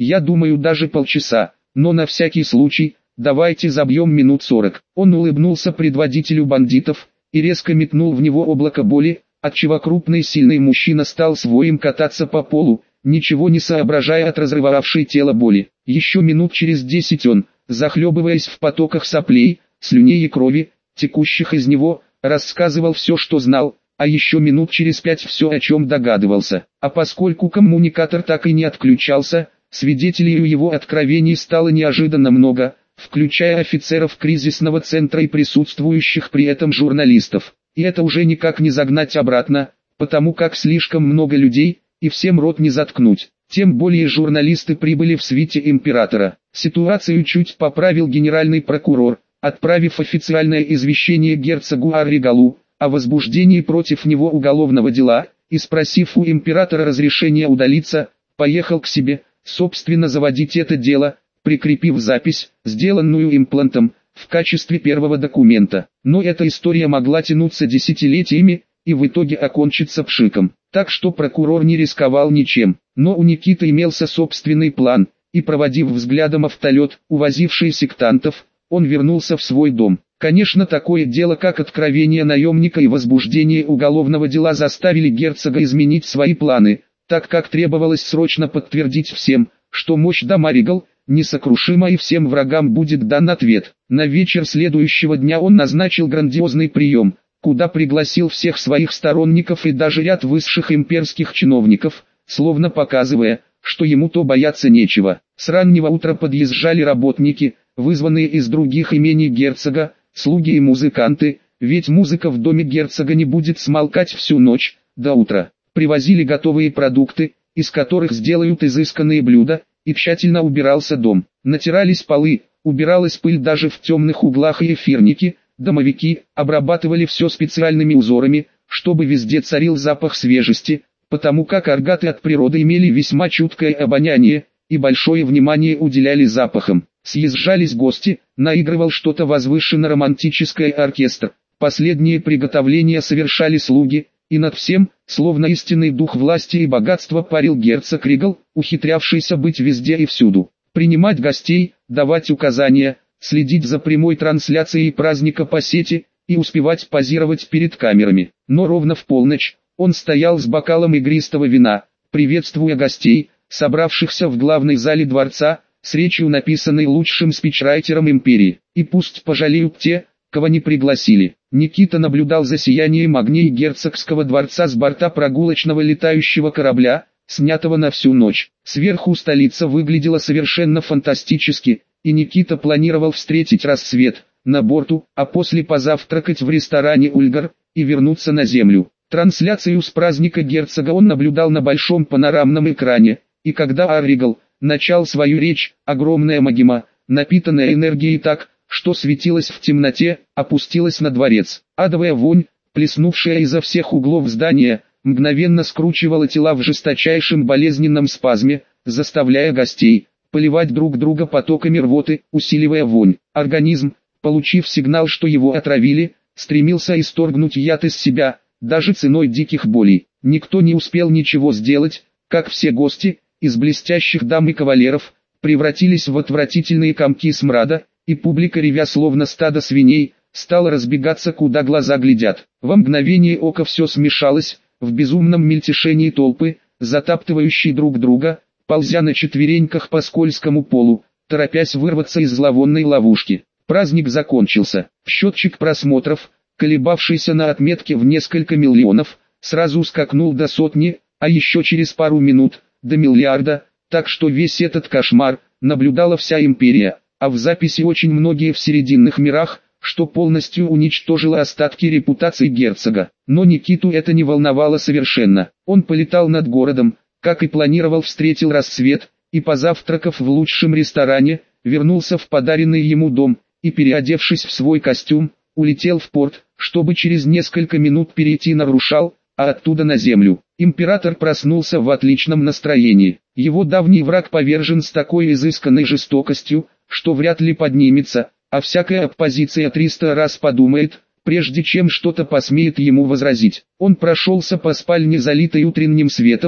Я думаю, даже полчаса, но на всякий случай, давайте забьем минут 40. Он улыбнулся предводителю бандитов и резко метнул в него облако боли, отчего крупный сильный мужчина стал своим кататься по полу, ничего не соображая от разрывавшей тело боли. Еще минут через 10 он, захлебываясь в потоках соплей, слюней и крови, текущих из него, рассказывал все, что знал, а еще минут через 5 все, о чем догадывался. А поскольку коммуникатор так и не отключался, свидетелей его откровений стало неожиданно много, включая офицеров кризисного центра и присутствующих при этом журналистов. И это уже никак не загнать обратно, потому как слишком много людей, и всем рот не заткнуть. Тем более журналисты прибыли в свите императора. Ситуацию чуть поправил генеральный прокурор, отправив официальное извещение герцогу Арригалу о возбуждении против него уголовного дела, и спросив у императора разрешения удалиться, поехал к себе, собственно заводить это дело, прикрепив запись, сделанную имплантом, в качестве первого документа. Но эта история могла тянуться десятилетиями, и в итоге окончиться пшиком. Так что прокурор не рисковал ничем. Но у Никиты имелся собственный план, и проводив взглядом автолет, увозивший сектантов, он вернулся в свой дом. Конечно, такое дело, как откровение наемника и возбуждение уголовного дела, заставили герцога изменить свои планы, так как требовалось срочно подтвердить всем, что мощь Дамаригал несокрушима и всем врагам будет дан ответ. На вечер следующего дня он назначил грандиозный прием, куда пригласил всех своих сторонников и даже ряд высших имперских чиновников, словно показывая, что ему-то бояться нечего. С раннего утра подъезжали работники, вызванные из других имений герцога, слуги и музыканты, ведь музыка в доме герцога не будет смолкать всю ночь, до утра. Привозили готовые продукты, из которых сделают изысканные блюда, и тщательно убирался дом. Натирались полы, убиралась пыль даже в темных углах, и эфирники, домовики, обрабатывали все специальными узорами, чтобы везде царил запах свежести, потому как аргаты от природы имели весьма чуткое обоняние, и большое внимание уделяли запахам. Съезжались гости, наигрывал что-то возвышенно-романтическое оркестр, последние приготовления совершали слуги, и над всем, словно истинный дух власти и богатства, парил герцог Ригал, ухитрявшийся быть везде и всюду, принимать гостей, давать указания, следить за прямой трансляцией праздника по сети и успевать позировать перед камерами. Но ровно в полночь он стоял с бокалом игристого вина, приветствуя гостей, собравшихся в главной зале дворца, с речью, написанной лучшим спичрайтером империи. И пусть пожалеют те, кого не пригласили. Никита наблюдал за сиянием огней герцогского дворца с борта прогулочного летающего корабля, снятого на всю ночь. Сверху столица выглядела совершенно фантастически, и Никита планировал встретить рассвет на борту, а после позавтракать в ресторане «Ульгар» и вернуться на землю. Трансляцию с праздника герцога он наблюдал на большом панорамном экране, и когда Арригал начал свою речь, огромная магема, напитанная энергией так, что светилась в темноте, опустилась на дворец. Адовая вонь, плеснувшая изо всех углов здания, мгновенно скручивала тела в жесточайшем болезненном спазме, заставляя гостей поливать друг друга потоками рвоты, усиливая вонь. Организм, получив сигнал, что его отравили, стремился исторгнуть яд из себя, даже ценой диких болей. Никто не успел ничего сделать, как все гости, из блестящих дам и кавалеров, превратились в отвратительные комки смрада, и публика, ревя словно стадо свиней, стала разбегаться, куда глаза глядят. Во мгновение ока все смешалось, в безумном мельтешении толпы, затаптывающей друг друга, ползя на четвереньках по скользкому полу, торопясь вырваться из зловонной ловушки. Праздник закончился. Счетчик просмотров, колебавшийся на отметке в несколько миллионов, сразу скакнул до сотни, а еще через пару минут – до миллиарда, так что весь этот кошмар наблюдала вся империя, а в записи очень многие в Срединных мирах, что полностью уничтожило остатки репутации герцога. Но Никиту это не волновало совершенно. Он полетал над городом, как и планировал, встретил рассвет, и позавтракав в лучшем ресторане, вернулся в подаренный ему дом, и, переодевшись в свой костюм, улетел в порт, чтобы через несколько минут перейти на Рушал, а оттуда на землю. Император проснулся в отличном настроении. Его давний враг повержен с такой изысканной жестокостью, что вряд ли поднимется, а всякая оппозиция 300 раз подумает, прежде чем что-то посмеет ему возразить. Он прошелся по спальне, залитой утренним светом,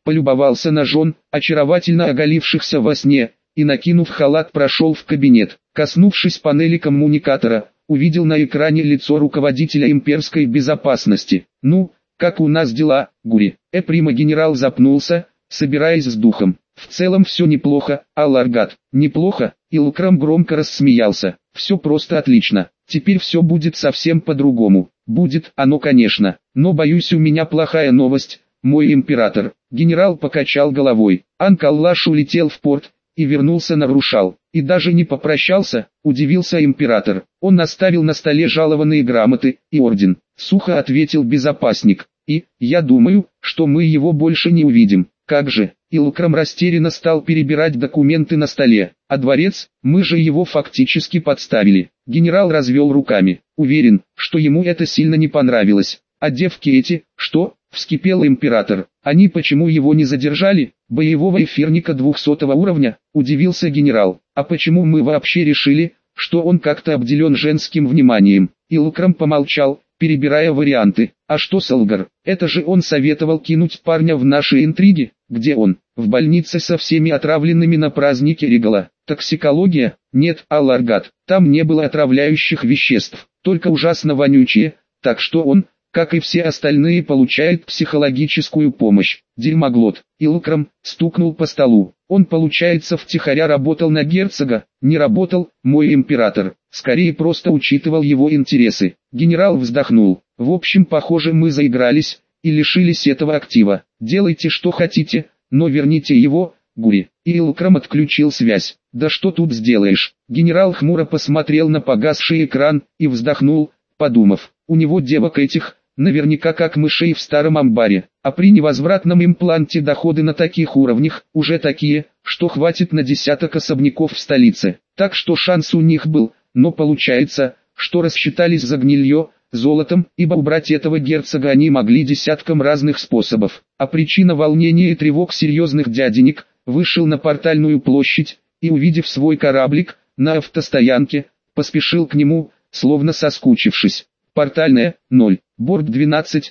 полюбовался на жен, очаровательно оголившихся во сне, и накинув халат прошел в кабинет. Коснувшись панели коммуникатора, увидел на экране лицо руководителя имперской безопасности. «Ну, как у нас дела, Гури?» Прима генерал запнулся, собираясь с духом. «В целом все неплохо, Алларгат». «Неплохо?» Илкрам громко рассмеялся. «Все просто отлично. Теперь все будет совсем по-другому». «Будет оно, конечно. Но боюсь, у меня плохая новость, мой император». Генерал покачал головой. Анкаллаш улетел в порт и вернулся на Рушал. И даже не попрощался, удивился император. Он оставил на столе жалованные грамоты и орден. Сухо ответил безопасник. «И, я думаю, что мы его больше не увидим». «Как же?» Илкрам растерянно стал перебирать документы на столе. «А дворец? Мы же его фактически подставили». Генерал развел руками. Уверен, что ему это сильно не понравилось. «А девки эти, что?» — вскипел император. «Они почему его не задержали? Боевого эфирника 200 уровня?» — удивился генерал. «А почему мы вообще решили, что он как-то обделен женским вниманием?» Илкрам помолчал, перебирая варианты. «А что Салгар? Это же он советовал кинуть парня в наши интриги. Где он? В больнице со всеми отравленными на празднике Регала. Токсикология? Нет, Алларгат. Там не было отравляющих веществ, только ужасно вонючие, так что он, как и все остальные, получает психологическую помощь». Дерьмоглот. Илкрам стукнул по столу. «Он, получается, втихаря работал на герцога?» «Не работал, мой император. Скорее просто учитывал его интересы». Генерал вздохнул. «В общем, похоже, мы заигрались и лишились этого актива. Делайте что хотите, но верните его, Гури». Илкрам отключил связь. «Да что тут сделаешь?» Генерал хмуро посмотрел на погасший экран и вздохнул, подумав. У него девок этих, наверняка как мышей в старом амбаре, а при невозвратном импланте доходы на таких уровнях, уже такие, что хватит на десяток особняков в столице. Так что шанс у них был, но получается, что рассчитались за гнилье, золотом, ибо убрать этого герцога они могли десятком разных способов. А причина волнения и тревог серьезных дяденек, вышел на портальную площадь и, увидев свой кораблик на автостоянке, поспешил к нему, словно соскучившись. Портальная, 0, борт 12,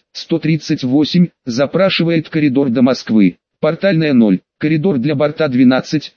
138, запрашивает коридор до Москвы. Портальная 0, коридор для борта 12,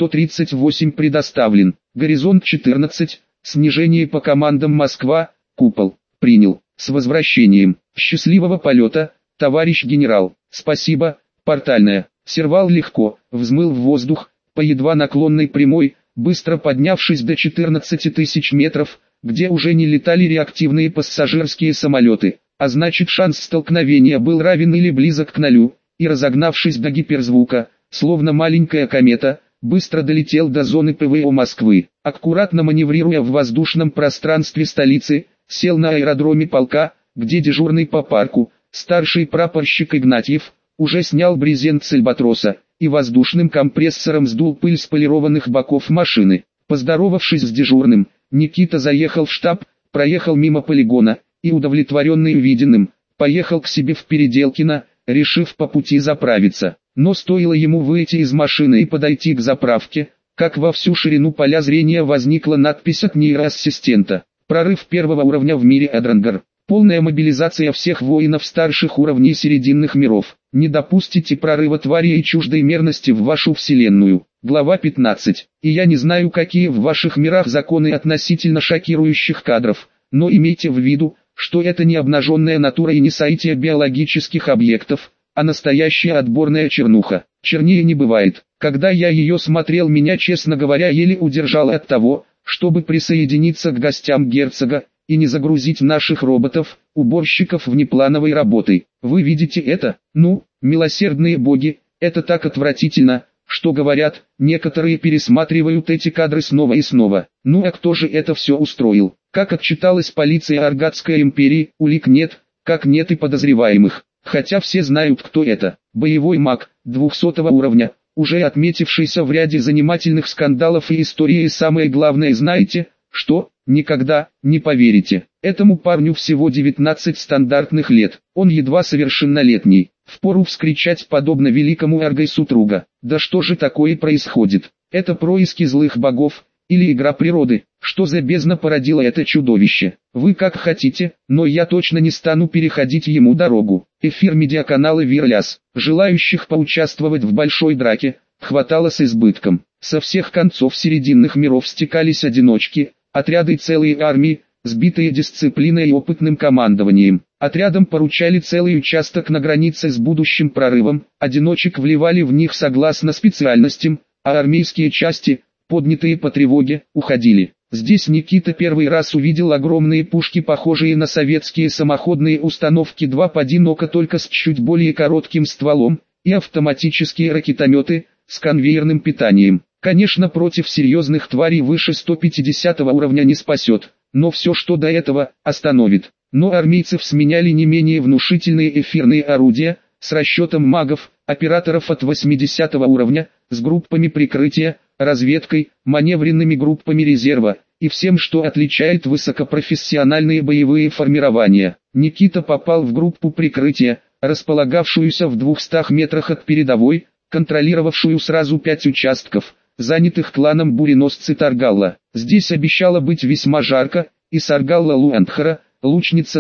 138 предоставлен. Горизонт 14, снижение по командам Москва, купол. Принял. С возвращением. Счастливого полета, товарищ генерал. Спасибо, портальная. Сервал легко, взмыл в воздух, по едва наклонной прямой, быстро поднявшись до 14 тысяч метров, где уже не летали реактивные пассажирские самолеты, а значит шанс столкновения был равен или близок к нулю, и разогнавшись до гиперзвука, словно маленькая комета, быстро долетел до зоны ПВО Москвы. Аккуратно маневрируя в воздушном пространстве столицы, сел на аэродроме полка, где дежурный по парку, старший прапорщик Игнатьев, уже снял брезент с альбатроса, и воздушным компрессором сдул пыль с полированных боков машины. Поздоровавшись с дежурным, Никита заехал в штаб, проехал мимо полигона, и удовлетворенный увиденным, поехал к себе в Переделкино, решив по пути заправиться. Но стоило ему выйти из машины и подойти к заправке, как во всю ширину поля зрения возникла надпись от нейроассистента. Прорыв первого уровня в мире Эдрангар. Полная мобилизация всех воинов старших уровней серединных миров. Не допустите прорыва твари и чуждой мерности в вашу вселенную. Глава 15. И я не знаю, какие в ваших мирах законы относительно шокирующих кадров, но имейте в виду, что это не обнаженная натура и не сайтия биологических объектов, а настоящая отборная чернуха. Чернее не бывает. Когда я ее смотрел, меня, честно говоря, еле удержало от того, чтобы присоединиться к гостям герцога и не загрузить наших роботов, уборщиков внеплановой работой. Вы видите это? Ну, милосердные боги, это так отвратительно, что говорят, некоторые пересматривают эти кадры снова и снова. Ну а кто же это все устроил? Как отчиталась полиция Аргатской империи, улик нет, как нет и подозреваемых. Хотя все знают, кто это. Боевой маг, 200 уровня, уже отметившийся в ряде занимательных скандалов и истории, и самое главное, знаете, что? Никогда не поверите. Этому парню всего 19 стандартных лет. Он едва совершеннолетний. Впору вскричать подобно великому Аргайсу Труга. Да что же такое происходит? Это происки злых богов, или игра природы? Что за бездна породила это чудовище? Вы как хотите, но я точно не стану переходить ему дорогу. Эфир медиаканала Вирляс. Желающих поучаствовать в большой драке хватало с избытком. Со всех концов серединных миров стекались одиночки, отряды и целые армии, сбитые дисциплиной и опытным командованием. Отрядам поручали целый участок на границе с будущим прорывом, одиночек вливали в них согласно специальностям, а армейские части, поднятые по тревоге, уходили. Здесь Никита первый раз увидел огромные пушки, похожие на советские самоходные установки 2 в 1 ока, только с чуть более коротким стволом, и автоматические ракетометы с конвейерным питанием. Конечно, против серьезных тварей выше 150 уровня не спасет, но все, что до этого, остановит. Но армейцев сменяли не менее внушительные эфирные орудия, с расчетом магов, операторов от 80 уровня, с группами прикрытия, разведкой, маневренными группами резерва, и всем, что отличает высокопрофессиональные боевые формирования. Никита попал в группу прикрытия, располагавшуюся в 200 метрах от передовой, контролировавшую сразу 5 участков, занятых кланом буреносцы Таргалла. Здесь обещало быть весьма жарко, и Саргалла Луандхара, лучница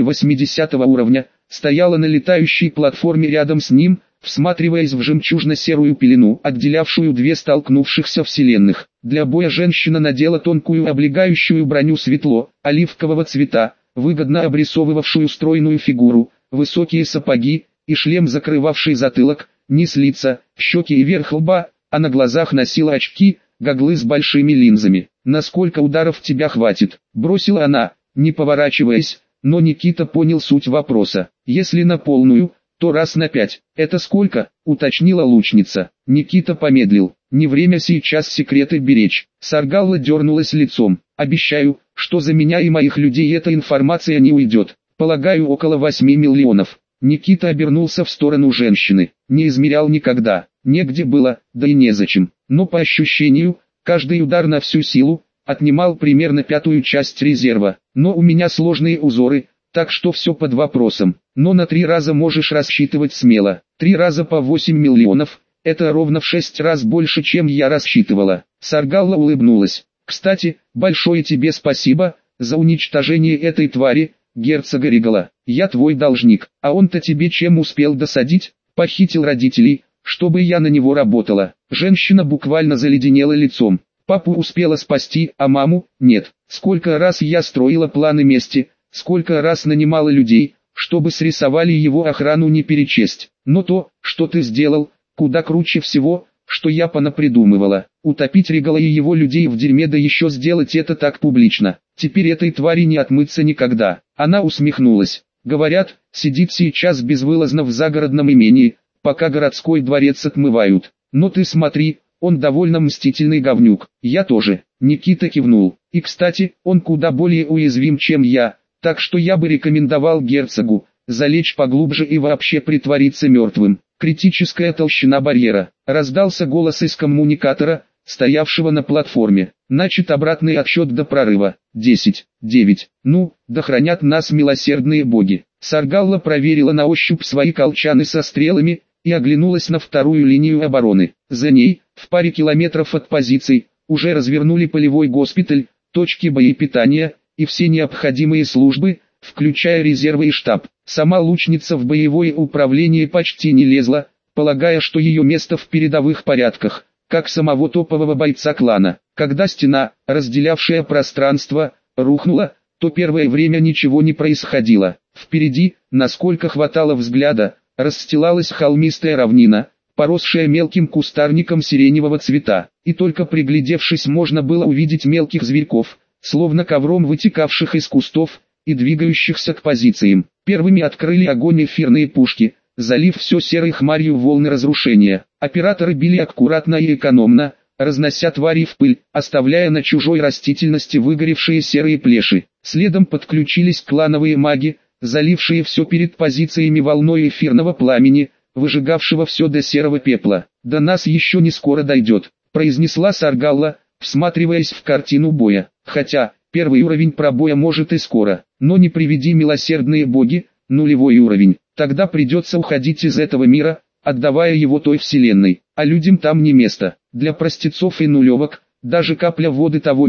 280 уровня, стояла на летающей платформе рядом с ним, всматриваясь в жемчужно-серую пелену, отделявшую две столкнувшихся вселенных. Для боя женщина надела тонкую облегающую броню светло-оливкового цвета, выгодно обрисовывавшую стройную фигуру, высокие сапоги и шлем, закрывавший затылок, низ лица, щеки и верх лба, а на глазах носила очки, гоглы с большими линзами. «Насколько ударов тебя хватит?» — бросила она, не поворачиваясь, но Никита понял суть вопроса. «Если на полную, то раз на 5. Это сколько?» — уточнила лучница. Никита помедлил. «Не время сейчас секреты беречь». Саргалла дернулась лицом. «Обещаю, что за меня и моих людей эта информация не уйдет. Полагаю, около 8 миллионов». Никита обернулся в сторону женщины. Не измерял никогда. Негде было, да и незачем. Но по ощущению, каждый удар на всю силу отнимал примерно 1/5 часть резерва. Но у меня сложные узоры, так что все под вопросом. Но на 3 раза можешь рассчитывать смело. 3 раза по 8 миллионов, это ровно в 6 раз больше, чем я рассчитывала. Саргалла улыбнулась. «Кстати, большое тебе спасибо за уничтожение этой твари, герцога Ригала. Я твой должник, а он-то тебе чем успел досадить? Похитил родителей, чтобы я на него работала». Женщина буквально заледенела лицом. «Папу успела спасти, а маму – нет. Сколько раз я строила планы мести, сколько раз нанимала людей, чтобы срисовали его охрану, не перечесть. Но то, что ты сделал, куда круче всего, что я понапридумывала. Утопить Ригала и его людей в дерьме, да еще сделать это так публично. Теперь этой твари не отмыться никогда». Она усмехнулась. «Говорят, сидит сейчас безвылазно в загородном имении, пока городской дворец отмывают. Но ты смотри, он довольно мстительный говнюк». «Я тоже». Никита кивнул. «И кстати, он куда более уязвим, чем я, так что я бы рекомендовал герцогу залечь поглубже и вообще притвориться мертвым». «Критическая толщина барьера», — раздался голос из коммуникатора, стоявшего на платформе. «Начат обратный отсчет до прорыва. 10, 9. Ну, да хранят нас милосердные боги». Саргалла проверила на ощупь свои колчаны со стрелами и оглянулась на вторую линию обороны. За ней, в паре километров от позиций, уже развернули полевой госпиталь, точки боепитания и все необходимые службы, включая резервы и штаб. Сама лучница в боевое управление почти не лезла, полагая, что ее место в передовых порядках, как самого топового бойца клана. Когда стена, разделявшая пространство, рухнула, то первое время ничего не происходило. Впереди, насколько хватало взгляда, расстилалась холмистая равнина, поросшая мелким кустарником сиреневого цвета, и только приглядевшись можно было увидеть мелких зверьков, словно ковром вытекавших из кустов и двигающихся к позициям. Первыми открыли огонь эфирные пушки, залив все серой хмарью волны разрушения. Операторы били аккуратно и экономно, разнося твари в пыль, оставляя на чужой растительности выгоревшие серые плеши. Следом подключились клановые маги, залившие все перед позициями волной эфирного пламени, выжигавшего все до серого пепла. «До нас еще не скоро дойдет», — произнесла Саргалла, всматриваясь в картину боя. «Хотя, первый уровень пробоя может и скоро, но не приведи милосердные боги, нулевой уровень. Тогда придется уходить из этого мира, отдавая его той вселенной, а людям там не место. Для простецов и нулевок, даже капля воды того мира,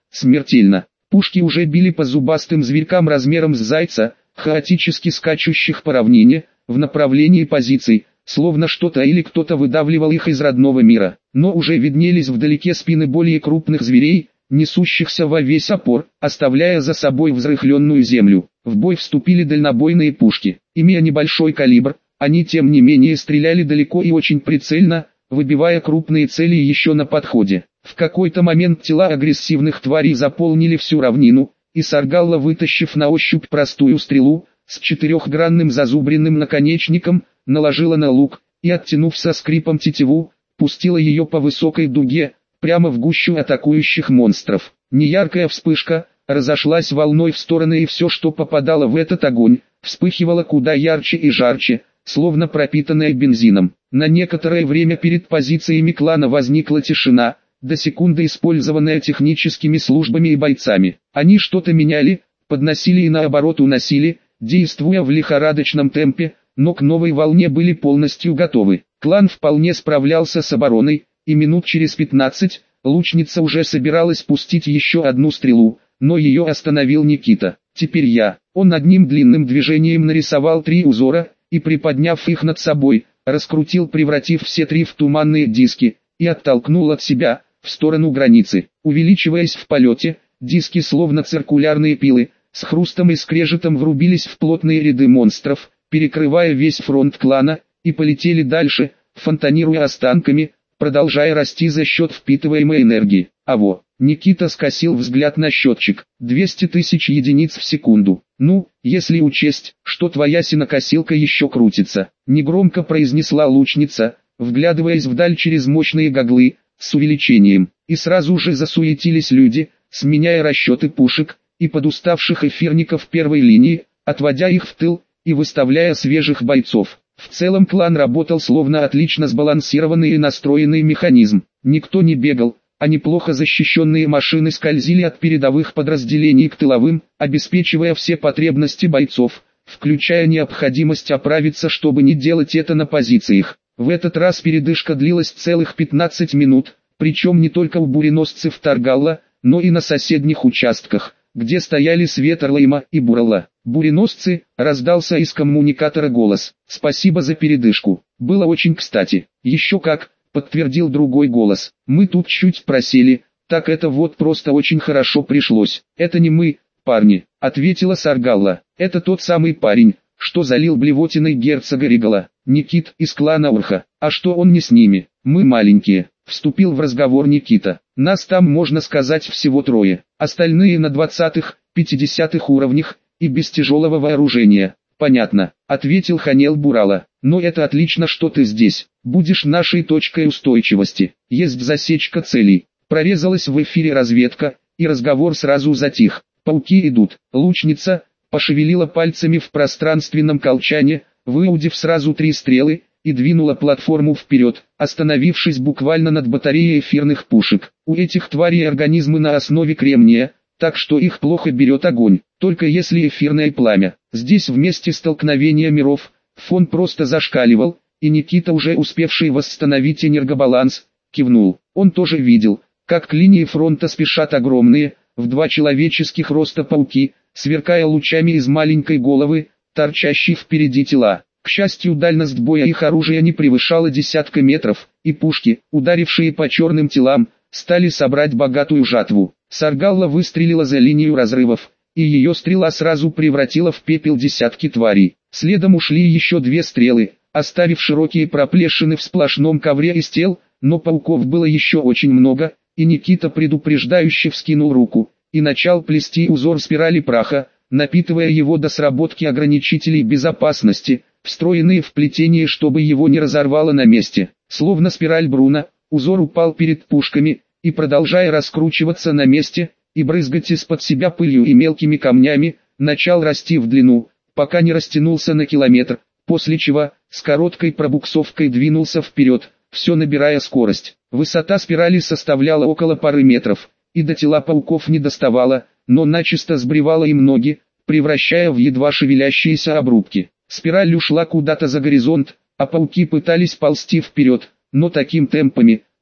смертельно. Пушки уже били по зубастым зверькам размером с зайца, хаотически скачущих по равнине, в направлении позиций, словно что-то или кто-то выдавливал их из родного мира. Но уже виднелись вдалеке спины более крупных зверей, несущихся во весь опор, оставляя за собой взрыхленную землю. В бой вступили дальнобойные пушки. Имея небольшой калибр, они тем не менее стреляли далеко и очень прицельно, выбивая крупные цели еще на подходе. В какой-то момент тела агрессивных тварей заполнили всю равнину, и Саргалла, вытащив на ощупь простую стрелу, с четырехгранным зазубренным наконечником, наложила на лук, и оттянув со скрипом тетиву, пустила ее по высокой дуге, прямо в гущу атакующих монстров. Неяркая вспышка, разошлась волной в стороны, и все, что попадало в этот огонь, вспыхивало куда ярче и жарче, словно пропитанное бензином. На некоторое время перед позициями клана возникла тишина, до секунды использованная техническими службами и бойцами. Они что-то меняли, подносили и наоборот уносили, действуя в лихорадочном темпе, но к новой волне были полностью готовы. Клан вполне справлялся с обороной, и минут через 15, лучница уже собиралась пустить еще одну стрелу, но ее остановил Никита. «Теперь я». Он одним длинным движением нарисовал 3 узора, и приподняв их над собой, раскрутил, превратив все 3 в туманные диски, и оттолкнул от себя, в сторону границы. Увеличиваясь в полете, диски словно циркулярные пилы, с хрустом и скрежетом врубились в плотные ряды монстров, перекрывая весь фронт клана, и полетели дальше, фонтанируя останками, продолжая расти за счет впитываемой энергии. Никита скосил взгляд на счетчик. 200 тысяч единиц в секунду. «Ну, если учесть, что твоя сенокосилка еще крутится», — негромко произнесла лучница, вглядываясь вдаль через мощные гоглы, с увеличением. И сразу же засуетились люди, сменяя расчеты пушек и подуставших эфирников первой линии, отводя их в тыл и выставляя свежих бойцов. В целом клан работал словно отлично сбалансированный и настроенный механизм. Никто не бегал, а неплохо защищенные машины скользили от передовых подразделений к тыловым, обеспечивая все потребности бойцов, включая необходимость оправиться, чтобы не делать это на позициях. В этот раз передышка длилась целых 15 минут, причем не только у буреносцев Таргалла, но и на соседних участках, где стояли Светерлейма и Буралла. «Буреносцы», — раздался из коммуникатора голос. «Спасибо за передышку. Было очень кстати». «Еще как», — подтвердил другой голос. «Мы тут чуть просели, так это вот просто очень хорошо пришлось». «Это не мы, парни», — ответила Саргалла. «Это тот самый парень, что залил блевотиной герцога Ригала, Никит из клана Урха. А что он не с ними? Мы маленькие», — вступил в разговор Никита. «Нас там, можно сказать, всего 3, остальные на 20-х, 50-х уровнях, и без тяжелого вооружения». «Понятно», — ответил Ханел Бурала. «Но это отлично, что ты здесь. Будешь нашей точкой устойчивости. Есть засечка целей». Прорезалась в эфире разведка, и разговор сразу затих. «Пауки идут». Лучница пошевелила пальцами в пространственном колчане, выудив сразу 3 стрелы, и двинула платформу вперед, остановившись буквально над батареей эфирных пушек. У этих тварей организмы на основе кремния, так что их плохо берет огонь, только если эфирное пламя. Здесь в месте столкновения миров, фон просто зашкаливал, и Никита, уже успевший восстановить энергобаланс, кивнул. Он тоже видел, как к линии фронта спешат огромные, в 2 человеческих роста пауки, сверкая лучами из маленькой головы, торчащие впереди тела. К счастью, дальность боя их оружия не превышала десятка метров, и пушки, ударившие по черным телам, стали собрать богатую жатву. Саргалла выстрелила за линию разрывов, и ее стрела сразу превратила в пепел десятки тварей. Следом ушли еще 2 стрелы, оставив широкие проплешины в сплошном ковре из тел, но пауков было еще очень много, и Никита предупреждающе вскинул руку и начал плести узор спирали праха, напитывая его до сработки ограничителей безопасности, встроенные в плетение, чтобы его не разорвало на месте. Словно спираль Бруна, узор упал перед пушками, и, продолжая раскручиваться на месте и брызгать из-под себя пылью и мелкими камнями, начал расти в длину, пока не растянулся на километр, после чего, с короткой пробуксовкой двинулся вперед, все набирая скорость. Высота спирали составляла около пары метров, и до тела пауков не доставала, но начисто сбривала им ноги, превращая в едва шевелящиеся обрубки. Спираль ушла куда-то за горизонт, а пауки пытались ползти вперед, но таким темпами,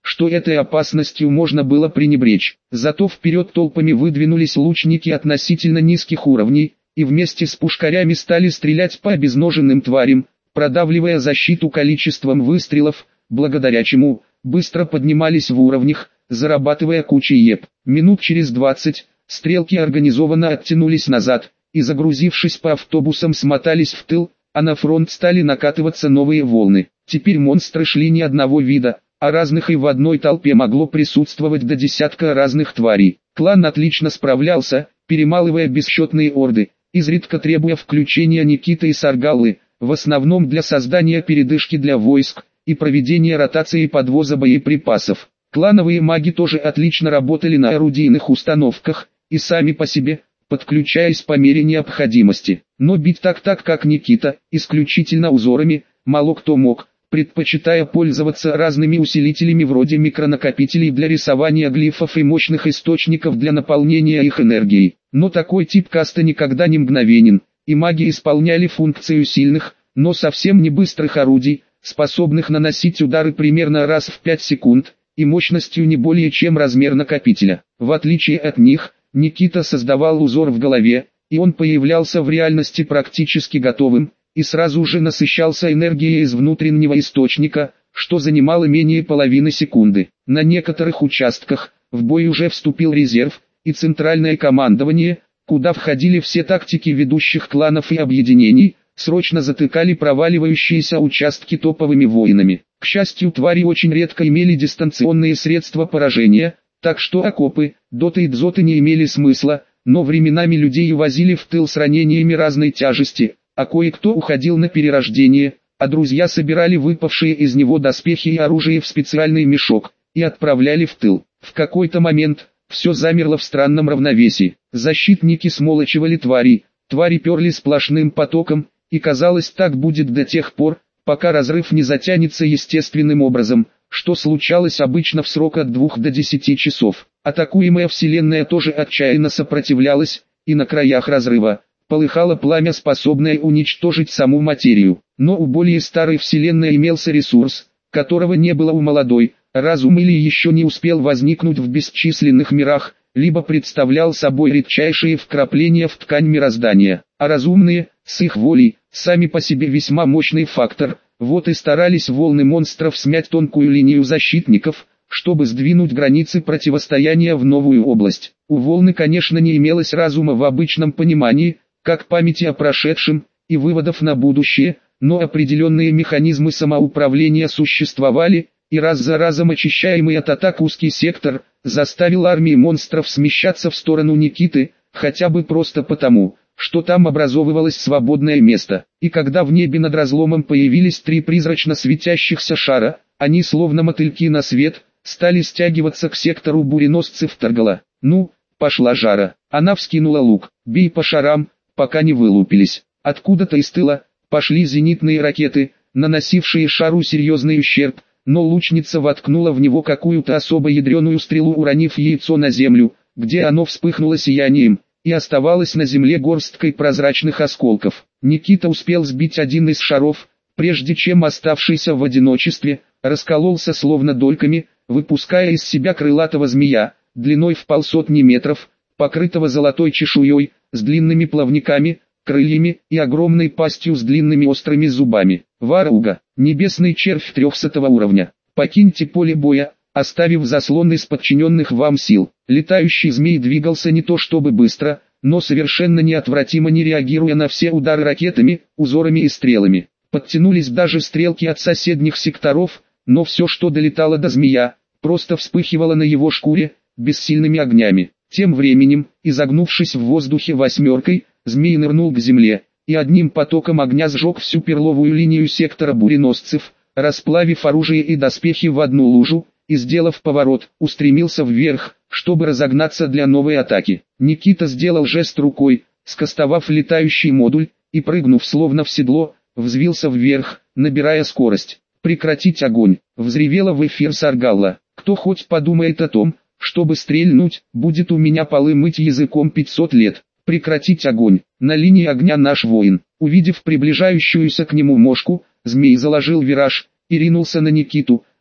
что этой опасностью можно было пренебречь. Зато вперед толпами выдвинулись лучники относительно низких уровней, и вместе с пушкарями стали стрелять по обезноженным тварям, продавливая защиту количеством выстрелов, благодаря чему быстро поднимались в уровнях, зарабатывая кучи еп. Минут через 20 стрелки организованно оттянулись назад, и загрузившись по автобусам смотались в тыл, а на фронт стали накатываться новые волны. Теперь монстры шли не одного вида, а разных, и в одной толпе могло присутствовать до десятка разных тварей. Клан отлично справлялся, перемалывая бесчетные орды, изредка требуя включения Никиты и Саргаллы, в основном для создания передышки для войск и проведения ротации и подвоза боеприпасов. Клановые маги тоже отлично работали на орудийных установках, и сами по себе, подключаясь по мере необходимости. Но бить так как Никита, исключительно узорами, мало кто мог, предпочитая пользоваться разными усилителями вроде микронакопителей для рисования глифов и мощных источников для наполнения их энергией. Но такой тип каста никогда не мгновенен, и маги исполняли функцию сильных, но совсем не быстрых орудий, способных наносить удары примерно раз в 5 секунд, и мощностью не более чем размер накопителя. В отличие от них, Никита создавал узор в голове, и он появлялся в реальности практически готовым, и сразу же насыщался энергией из внутреннего источника, что занимало менее половины секунды. На некоторых участках в бой уже вступил резерв и центральное командование, куда входили все тактики ведущих кланов и объединений, срочно затыкали проваливающиеся участки топовыми воинами. К счастью, твари очень редко имели дистанционные средства поражения, так что окопы, доты и дзоты не имели смысла, но временами людей увозили в тыл с ранениями разной тяжести, а кое-кто уходил на перерождение, а друзья собирали выпавшие из него доспехи и оружие в специальный мешок и отправляли в тыл. В какой-то момент все замерло в странном равновесии. Защитники смолочивали твари перли сплошным потоком, и казалось, так будет до тех пор, пока разрыв не затянется естественным образом, что случалось обычно в срок от 2 до 10 часов. Атакуемая вселенная тоже отчаянно сопротивлялась, и на краях разрыва полыхало пламя, способное уничтожить саму материю. Но у более старой вселенной имелся ресурс, которого не было у молодой. Разум или еще не успел возникнуть в бесчисленных мирах, либо представлял собой редчайшие вкрапления в ткань мироздания. А разумные, с их волей, сами по себе весьма мощный фактор, вот и старались волны монстров смять тонкую линию защитников, чтобы сдвинуть границы противостояния в новую область. У волны, конечно, не имелось разума в обычном понимании, как памяти о прошедшем, и выводов на будущее, но определенные механизмы самоуправления существовали, и раз за разом очищаемый от атак узкий сектор заставил армии монстров смещаться в сторону Никиты, хотя бы просто потому, что там образовывалось свободное место. И когда в небе над разломом появились 3 призрачно светящихся шара, они словно мотыльки на свет, стали стягиваться к сектору буреносцев Таргала. «Ну, пошла жара». Она вскинула лук. «Бей по шарам, пока не вылупились». Откуда-то из тыла пошли зенитные ракеты, наносившие шару серьезный ущерб, но лучница воткнула в него какую-то особо ядреную стрелу, уронив яйцо на землю, где оно вспыхнуло сиянием, и оставалось на земле горсткой прозрачных осколков. Никита успел сбить один из шаров, прежде чем оставшийся в одиночестве, раскололся словно дольками, выпуская из себя крылатого змея, длиной в 150 метров, покрытого золотой чешуей, с длинными плавниками, крыльями и огромной пастью с длинными острыми зубами. Варауга, небесный червь 300 уровня. Покиньте поле боя, оставив заслон из подчиненных вам сил. Летающий змей двигался не то чтобы быстро, но совершенно неотвратимо, не реагируя на все удары ракетами, узорами и стрелами. Подтянулись даже стрелки от соседних секторов, но все, что долетало до змея, просто вспыхивало на его шкуре, бессильными огнями. Тем временем, изогнувшись в воздухе восьмеркой, змей нырнул к земле, и одним потоком огня сжег всю перловую линию сектора буреносцев, расплавив оружие и доспехи в одну лужу, и, сделав поворот, устремился вверх, чтобы разогнаться для новой атаки. Никита сделал жест рукой, скостовав летающий модуль, и, прыгнув словно в седло, взвился вверх, набирая скорость. «Прекратить огонь!» — взревела в эфир Саргалла. «Кто хоть подумает о том, чтобы стрельнуть, будет у меня полы мыть языком 500 лет. Прекратить огонь!» На линии огня наш воин, увидев приближающуюся к нему мошку, змей заложил вираж и ринулся на Никиту,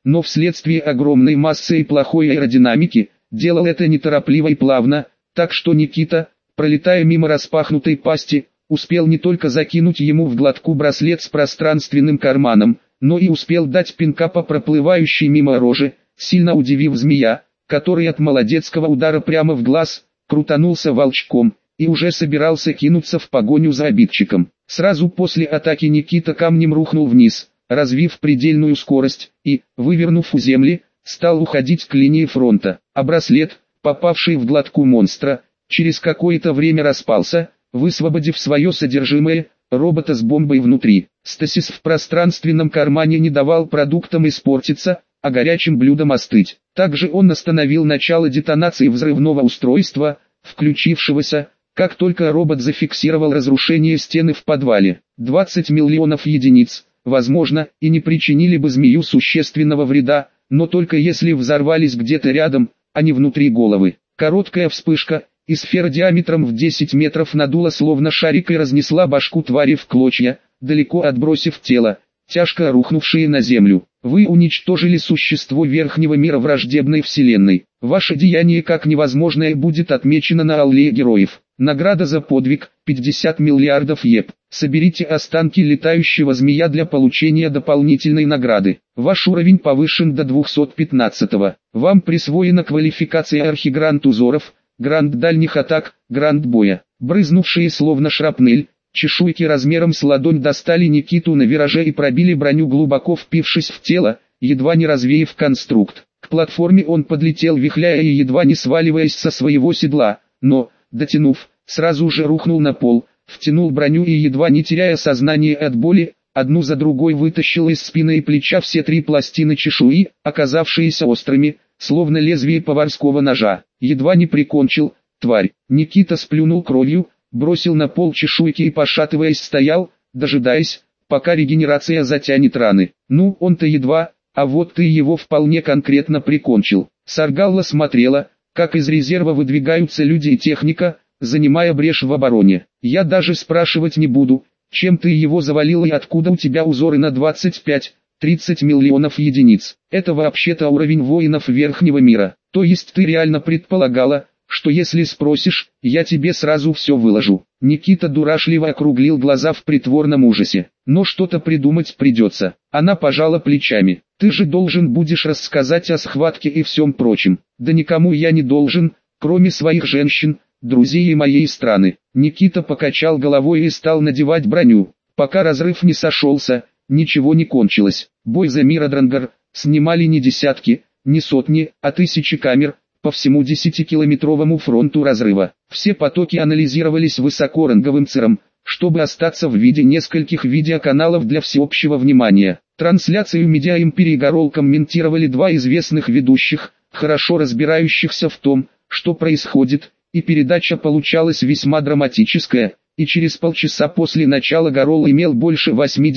но вследствие огромной массы и плохой аэродинамики, делал это неторопливо и плавно, так что Никита, пролетая мимо распахнутой пасти, успел не только закинуть ему в глотку браслет с пространственным карманом, но и успел дать пинка по проплывающей мимо роже, сильно удивив змея, который от молодецкого удара прямо в глаз, крутанулся волчком, и уже собирался кинуться в погоню за обидчиком. Сразу после атаки Никита камнем рухнул вниз, развив предельную скорость, и, вывернув у земли, стал уходить к линии фронта, а браслет, попавший в глотку монстра, через какое-то время распался, высвободив свое содержимое, робота с бомбой внутри. Стасис в пространственном кармане не давал продуктам испортиться, а горячим блюдам остыть. Также он остановил начало детонации взрывного устройства, включившегося, как только робот зафиксировал разрушение стены в подвале. 20 миллионов единиц, возможно, и не причинили бы змею существенного вреда, но только если взорвались где-то рядом, а не внутри головы. Короткая вспышка, и сфера диаметром в 10 метров надула словно шарик и разнесла башку твари в клочья, далеко отбросив тело, тяжко рухнувшие на землю. Вы уничтожили существо верхнего мира враждебной вселенной. Ваше деяние как невозможное будет отмечено на аллее героев. Награда за подвиг – 50 миллиардов еп. Соберите останки летающего змея для получения дополнительной награды. Ваш уровень повышен до 215-го. Вам присвоена квалификация архигрант узоров, грант дальних атак, грант боя. Брызнувшие словно шрапнель, чешуйки размером с ладонь достали Никиту на вираже и пробили броню, глубоко впившись в тело, едва не развеяв конструкт. К платформе он подлетел, вихляя и едва не сваливаясь со своего седла, но, дотянув, сразу же рухнул на пол, втянул броню и, едва не теряя сознание от боли, одну за другой вытащил из спины и плеча все 3 пластины чешуи, оказавшиеся острыми, словно лезвие поварского ножа. Едва не прикончил, тварь. Никита сплюнул кровью, бросил на пол чешуйки и, пошатываясь, стоял, дожидаясь, пока регенерация затянет раны. Ну, он-то едва, а вот ты его вполне конкретно прикончил. Саргалла смотрела, как из резерва выдвигаются люди и техника, занимая брешь в обороне. Я даже спрашивать не буду, чем ты его завалил и откуда у тебя узоры на 25-30 миллионов единиц. Это вообще-то уровень воинов верхнего мира. То есть ты реально предполагала, что если спросишь, я тебе сразу все выложу. Никита дурашливо округлил глаза в притворном ужасе. Но что-то придумать придется. Она пожала плечами. Ты же должен будешь рассказать о схватке и всем прочем. Да никому я не должен, кроме своих женщин, друзей и моей страны. Никита покачал головой и стал надевать броню. Пока разрыв не сошелся, ничего не кончилось. Бой за Миродронгар снимали не десятки, не сотни, а тысячи камер, по всему 10-километровому фронту разрыва. Все потоки анализировались высокоранговым ЦРом, чтобы остаться в виде нескольких видеоканалов для всеобщего внимания. Трансляцию Медиа Империи Горол комментировали 2 известных ведущих, хорошо разбирающихся в том, что происходит, и передача получалась весьма драматическая, и через полчаса после начала Горол имел больше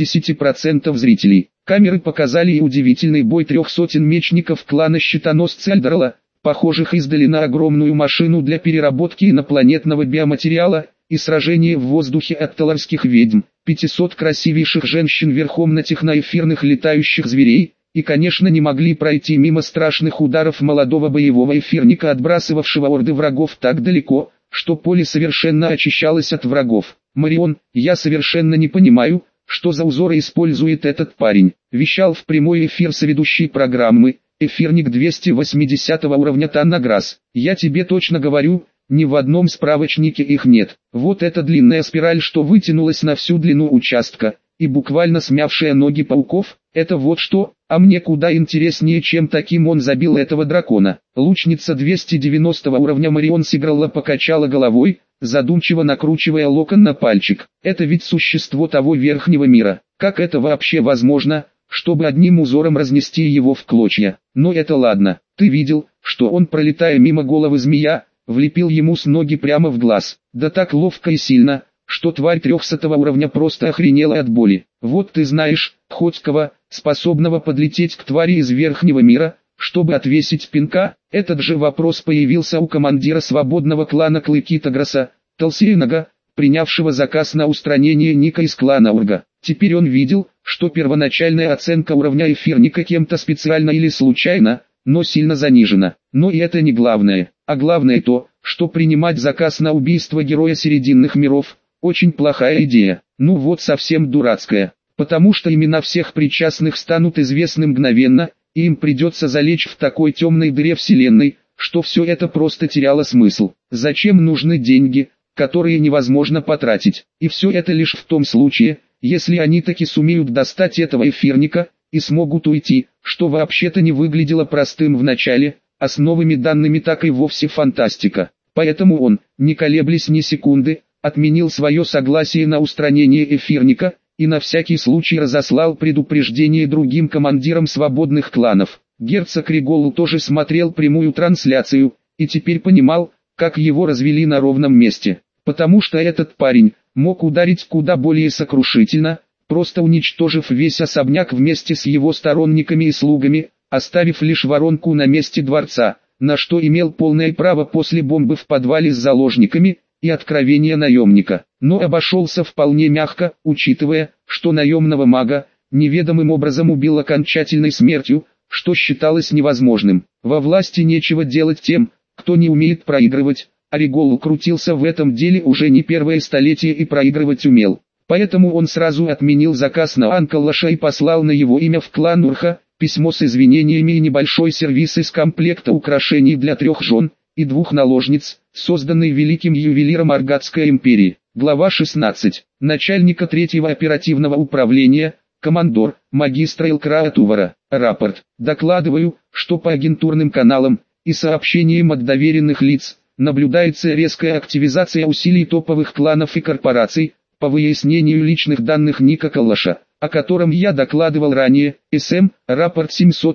80% зрителей. Камеры показали и удивительный бой 300 мечников клана Щитоносца Альдорала, похожих издали на огромную машину для переработки инопланетного биоматериала, и сражение в воздухе от таларских ведьм, 500 красивейших женщин верхом на техноэфирных летающих зверей, и, конечно, не могли пройти мимо страшных ударов молодого боевого эфирника, отбрасывавшего орды врагов так далеко, что поле совершенно очищалось от врагов. «Марион, я совершенно не понимаю, что за узоры использует этот парень», вещал в прямой эфир соведущий программы, эфирник 280 уровня Таннаграсс. «Я тебе точно говорю, ни в одном справочнике их нет. Вот эта длинная спираль, что вытянулась на всю длину участка, и буквально смявшая ноги пауков, это вот что, а мне куда интереснее, чем таким он забил этого дракона». Лучница 290 уровня Марион Сигралла покачала головой, задумчиво накручивая локон на пальчик. «Это ведь существо того верхнего мира. Как это вообще возможно, чтобы одним узором разнести его в клочья? Но это ладно. Ты видел, что он, пролетая мимо головы змея, влепил ему с ноги прямо в глаз? Да так ловко и сильно, что тварь 300 уровня просто охренела от боли. Вот ты знаешь, хоть кого, способного подлететь к твари из верхнего мира, чтобы отвесить пинка?» Этот же вопрос появился у командира свободного клана Клыки Таграса, Талсиенага, принявшего заказ на устранение Ника из клана Урга. Теперь он видел, что первоначальная оценка уровня эфирника кем-то специально или случайно, но сильно занижена. Но и это не главное, а главное то, что принимать заказ на убийство героя Серединных миров – очень плохая идея. Ну вот совсем дурацкая, потому что имена всех причастных станут известны мгновенно, и им придется залечь в такой темной дыре вселенной, что все это просто теряло смысл. Зачем нужны деньги, которые невозможно потратить? И все это лишь в том случае, если они таки сумеют достать этого эфирника, и смогут уйти, что вообще-то не выглядело простым в начале, а с новыми данными так и вовсе фантастика. Поэтому он, не колеблясь ни секунды, отменил свое согласие на устранение эфирника, и на всякий случай разослал предупреждение другим командирам свободных кланов. Герцог Риголу тоже смотрел прямую трансляцию, и теперь понимал, как его развели на ровном месте. Потому что этот парень мог ударить куда более сокрушительно, просто уничтожив весь особняк вместе с его сторонниками и слугами, оставив лишь воронку на месте дворца, на что имел полное право после бомбы в подвале с заложниками и откровения наемника. Но обошелся вполне мягко, учитывая, что наемного мага неведомым образом убил окончательной смертью, что считалось невозможным. Во власти нечего делать тем, кто не умеет проигрывать, а Ригол крутился в этом деле уже не первое столетие и проигрывать умел. Поэтому он сразу отменил заказ на Анкалаша и послал на его имя в клан Урха письмо с извинениями и небольшой сервиз из комплекта украшений для 3 жен и 2 наложниц, созданный великим ювелиром Аргатской империи. Глава 16. Начальника 3-го оперативного управления, командор, магистра Элкрая Тувара. Рапорт. Докладываю, что по агентурным каналам и сообщениям от доверенных лиц наблюдается резкая активизация усилий топовых кланов и корпораций по выяснению личных данных Ника Калаша, о котором я докладывал ранее. СМ, рапорт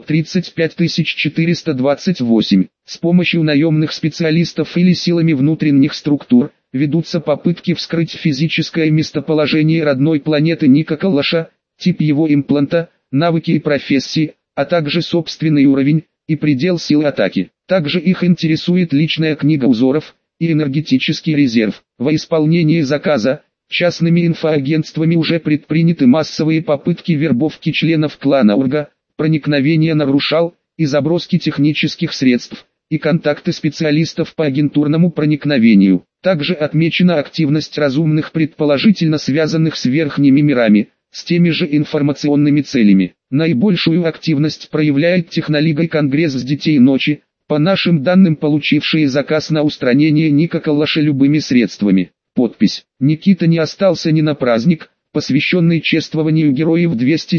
735428. С помощью наемных специалистов или силами внутренних структур ведутся попытки вскрыть физическое местоположение родной планеты Ника Калаша, тип его импланта, навыки и профессии, а также собственный уровень и предел силы атаки. Также их интересует личная книга узоров и энергетический резерв. Во исполнении заказа частными инфоагентствами уже предприняты массовые попытки вербовки членов клана Урга, проникновения на Рушал и заброски технических средств и контакты специалистов по агентурному проникновению. Также отмечена активность разумных, предположительно связанных с верхними мирами, с теми же информационными целями. Наибольшую активность проявляет Технолига и Конгресс с Детей Ночи, по нашим данным получившие заказ на устранение Ника Калаша любыми средствами. Подпись. Никита не остался ни на праздник, посвященный чествованию героев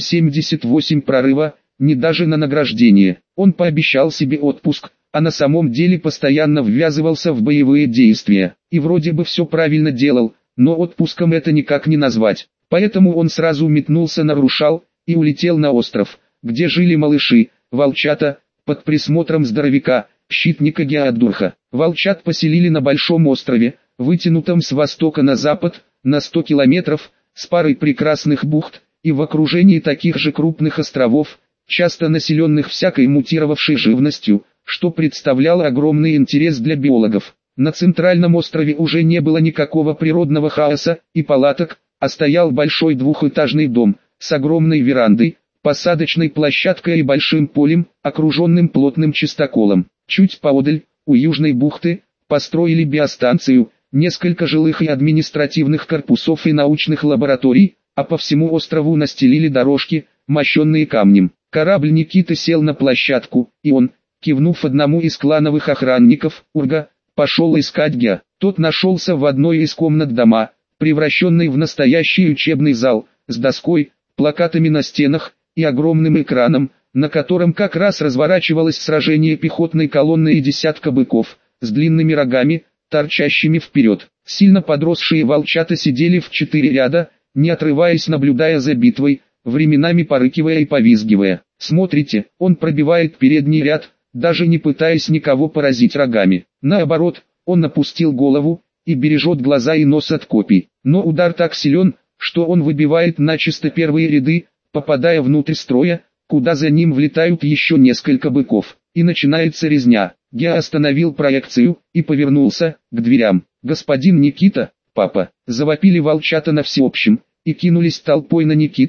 278 прорыва, ни даже на награждение. Он пообещал себе отпуск, а на самом деле постоянно ввязывался в боевые действия. И вроде бы все правильно делал, но отпуском это никак не назвать. Поэтому он сразу метнулся на Рушал и улетел на остров, где жили малыши, волчата, под присмотром здоровяка, щитника Геодурха. Волчат поселили на большом острове, вытянутом с востока на запад, на 100 километров, с парой прекрасных бухт, и в окружении таких же крупных островов, часто населенных всякой мутировавшей живностью, что представляло огромный интерес для биологов. На центральном острове уже не было никакого природного хаоса и палаток, а стоял большой двухэтажный дом, с огромной верандой, посадочной площадкой и большим полем, окруженным плотным чистоколом. Чуть поодаль, у южной бухты, построили биостанцию, несколько жилых и административных корпусов и научных лабораторий, а по всему острову настелили дорожки, мощенные камнем. Корабль Никиты сел на площадку, и он, кивнув одному из клановых охранников, Урга, пошел искать Геа. Тот нашелся в одной из комнат дома, превращенный в настоящий учебный зал, с доской, плакатами на стенах и огромным экраном, на котором как раз разворачивалось сражение пехотной колонны и десятка быков, с длинными рогами, торчащими вперед. Сильно подросшие волчата сидели в 4 ряда, не отрываясь, наблюдая за битвой, временами порыкивая и повизгивая. Смотрите, он пробивает передний ряд, даже не пытаясь никого поразить рогами. Наоборот, он опустил голову и бережет глаза и нос от копий. Но удар так силен, что он выбивает начисто первые ряды, попадая внутрь строя, куда за ним влетают еще несколько быков. И начинается резня. Геа остановил проекцию и повернулся к дверям. «Господин Никита, папа!» Завопили волчата на всеобщем, и кинулись толпой на Никиту,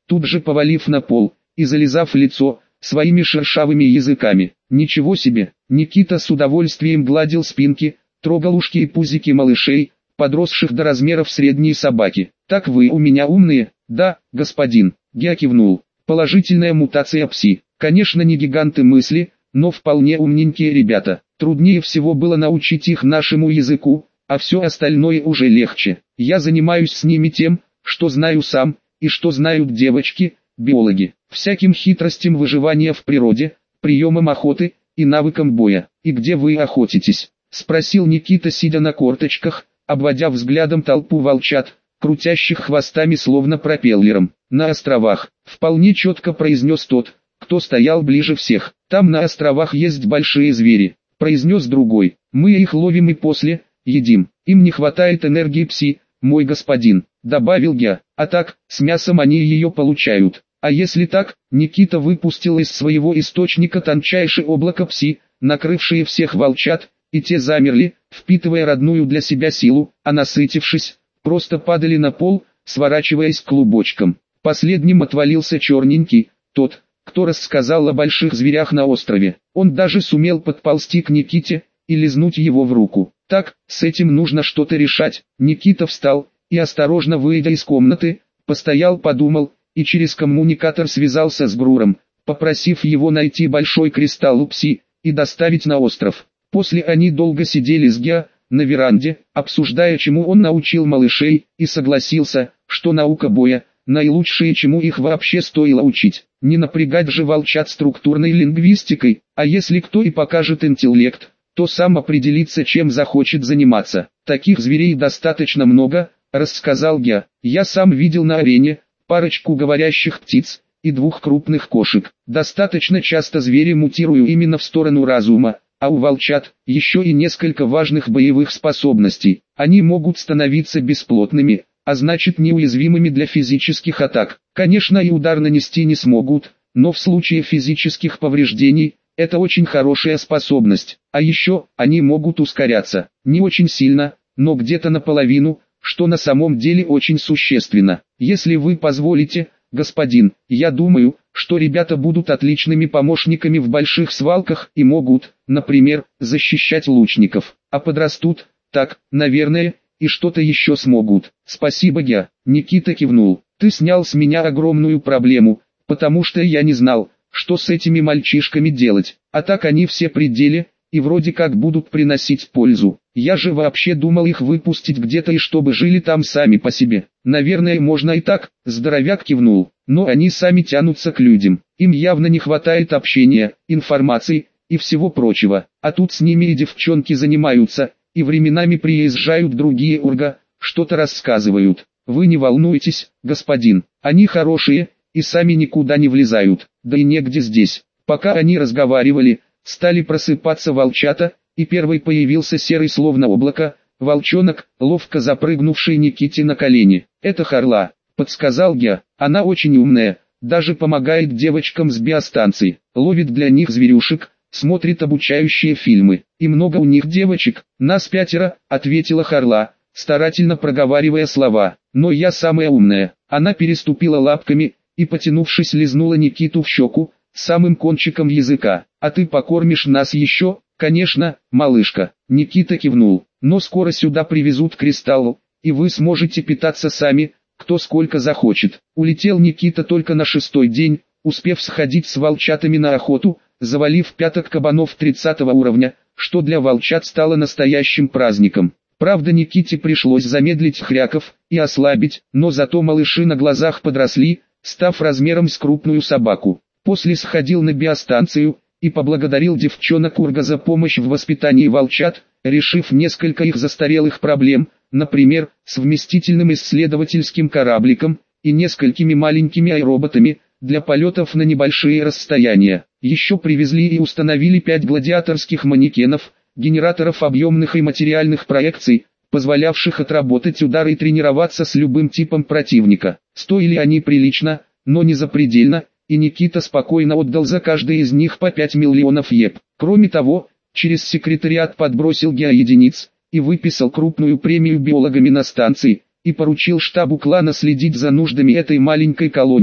тут же повалив на пол и зализав лицо своими шершавыми языками. Ничего себе! Никита с удовольствием гладил спинки, трогал ушки и пузики малышей, подросших до размеров средней собаки. «Так вы у меня умные?» «Да, господин», — Геа кивнул. «Положительная мутация пси. Конечно, не гиганты мысли, но вполне умненькие ребята. Труднее всего было научить их нашему языку, а все остальное уже легче. Я занимаюсь с ними тем, что знаю сам, и что знают девочки, биологи. Всяким хитростям выживания в природе, приемам охоты и навыкам боя. И где вы охотитесь?» — спросил Никита, сидя на корточках, обводя взглядом толпу волчат, крутящих хвостами словно пропеллером. «На островах», — вполне четко произнес тот, кто стоял ближе всех. «Там на островах есть большие звери», — произнес другой. «Мы их ловим и после едим. Им не хватает энергии пси, мой господин», — добавил я. «А так, с мясом они ее получают. А если так?» Никита выпустил из своего источника тончайшее облако пси, накрывшее всех волчат, и те замерли, впитывая родную для себя силу, а насытившись, просто падали на пол, сворачиваясь клубочком. Последним отвалился черненький, тот, кто рассказал о больших зверях на острове. Он даже сумел подползти к Никите и лизнуть его в руку. «Так, с этим нужно что-то решать». Никита встал и, осторожно выйдя из комнаты, постоял, подумал, и через коммуникатор связался с Груром, попросив его найти большой кристалл пси и доставить на остров. После они долго сидели с Геа на веранде, обсуждая, чему он научил малышей, и согласился, что наука боя – наилучшее, чему их вообще стоило учить. Не напрягать же волчат структурной лингвистикой, а если кто и покажет интеллект, то сам определится, чем захочет заниматься. «Таких зверей достаточно много», – рассказал Геа. «Я сам видел на арене парочку говорящих птиц и 2 крупных кошек. Достаточно часто звери мутируют именно в сторону разума, а у волчат еще и несколько важных боевых способностей. Они могут становиться бесплотными, а значит неуязвимыми для физических атак. Конечно, и удар нанести не смогут, но в случае физических повреждений это очень хорошая способность. А еще они могут ускоряться. Не очень сильно, но где-то наполовину, что на самом деле очень существенно. Если вы позволите, господин, я думаю, что ребята будут отличными помощниками в больших свалках и могут, например, защищать лучников. А подрастут, так, наверное, и что-то еще смогут. Спасибо, Геа. Никита кивнул. Ты снял с меня огромную проблему, потому что я не знал, что с этими мальчишками делать. А так они все при деле, и вроде как будут приносить пользу. Я же вообще думал их выпустить где-то и чтобы жили там сами по себе. Наверное, можно и так, здоровяк кивнул. Но они сами тянутся к людям. Им явно не хватает общения, информации и всего прочего. А тут с ними и девчонки занимаются, и временами приезжают другие урга, что-то рассказывают. Вы не волнуйтесь, господин, они хорошие, и сами никуда не влезают, да и негде здесь. Пока они разговаривали, стали просыпаться волчата, и первый появился серый словно облако, волчонок, ловко запрыгнувший Никите на колени. «Это Харла», — подсказал Геа, — «она очень умная, даже помогает девочкам с биостанции, ловит для них зверюшек, смотрит обучающие фильмы. И много у них девочек, нас 5, ответила Харла, старательно проговаривая слова. «Но я самая умная». Она переступила лапками и, потянувшись, лизнула Никиту в щеку самым кончиком языка. «А ты покормишь нас еще?» «Конечно, малышка», — Никита кивнул. «Но скоро сюда привезут кристалл, и вы сможете питаться сами, кто сколько захочет». Улетел Никита только на 6-й день, успев сходить с волчатами на охоту, завалив 5 кабанов 30 уровня, что для волчат стало настоящим праздником. Правда, Никите пришлось замедлить хряков и ослабить, но зато малыши на глазах подросли, став размером с крупную собаку. После сходил на биостанцию и поблагодарил девчонок Урга за помощь в воспитании волчат, решив несколько их застарелых проблем, например, с вместительным исследовательским корабликом и несколькими маленькими аэроботами для полетов на небольшие расстояния. Еще привезли и установили 5 гладиаторских манекенов, генераторов объемных и материальных проекций, позволявших отработать удары и тренироваться с любым типом противника. Стоили они прилично, но не запредельно, и Никита спокойно отдал за каждый из них по 5 миллионов еп. Кроме того, через секретариат подбросил геоединиц и выписал крупную премию биологами на станции, и поручил штабу клана следить за нуждами этой маленькой колонии,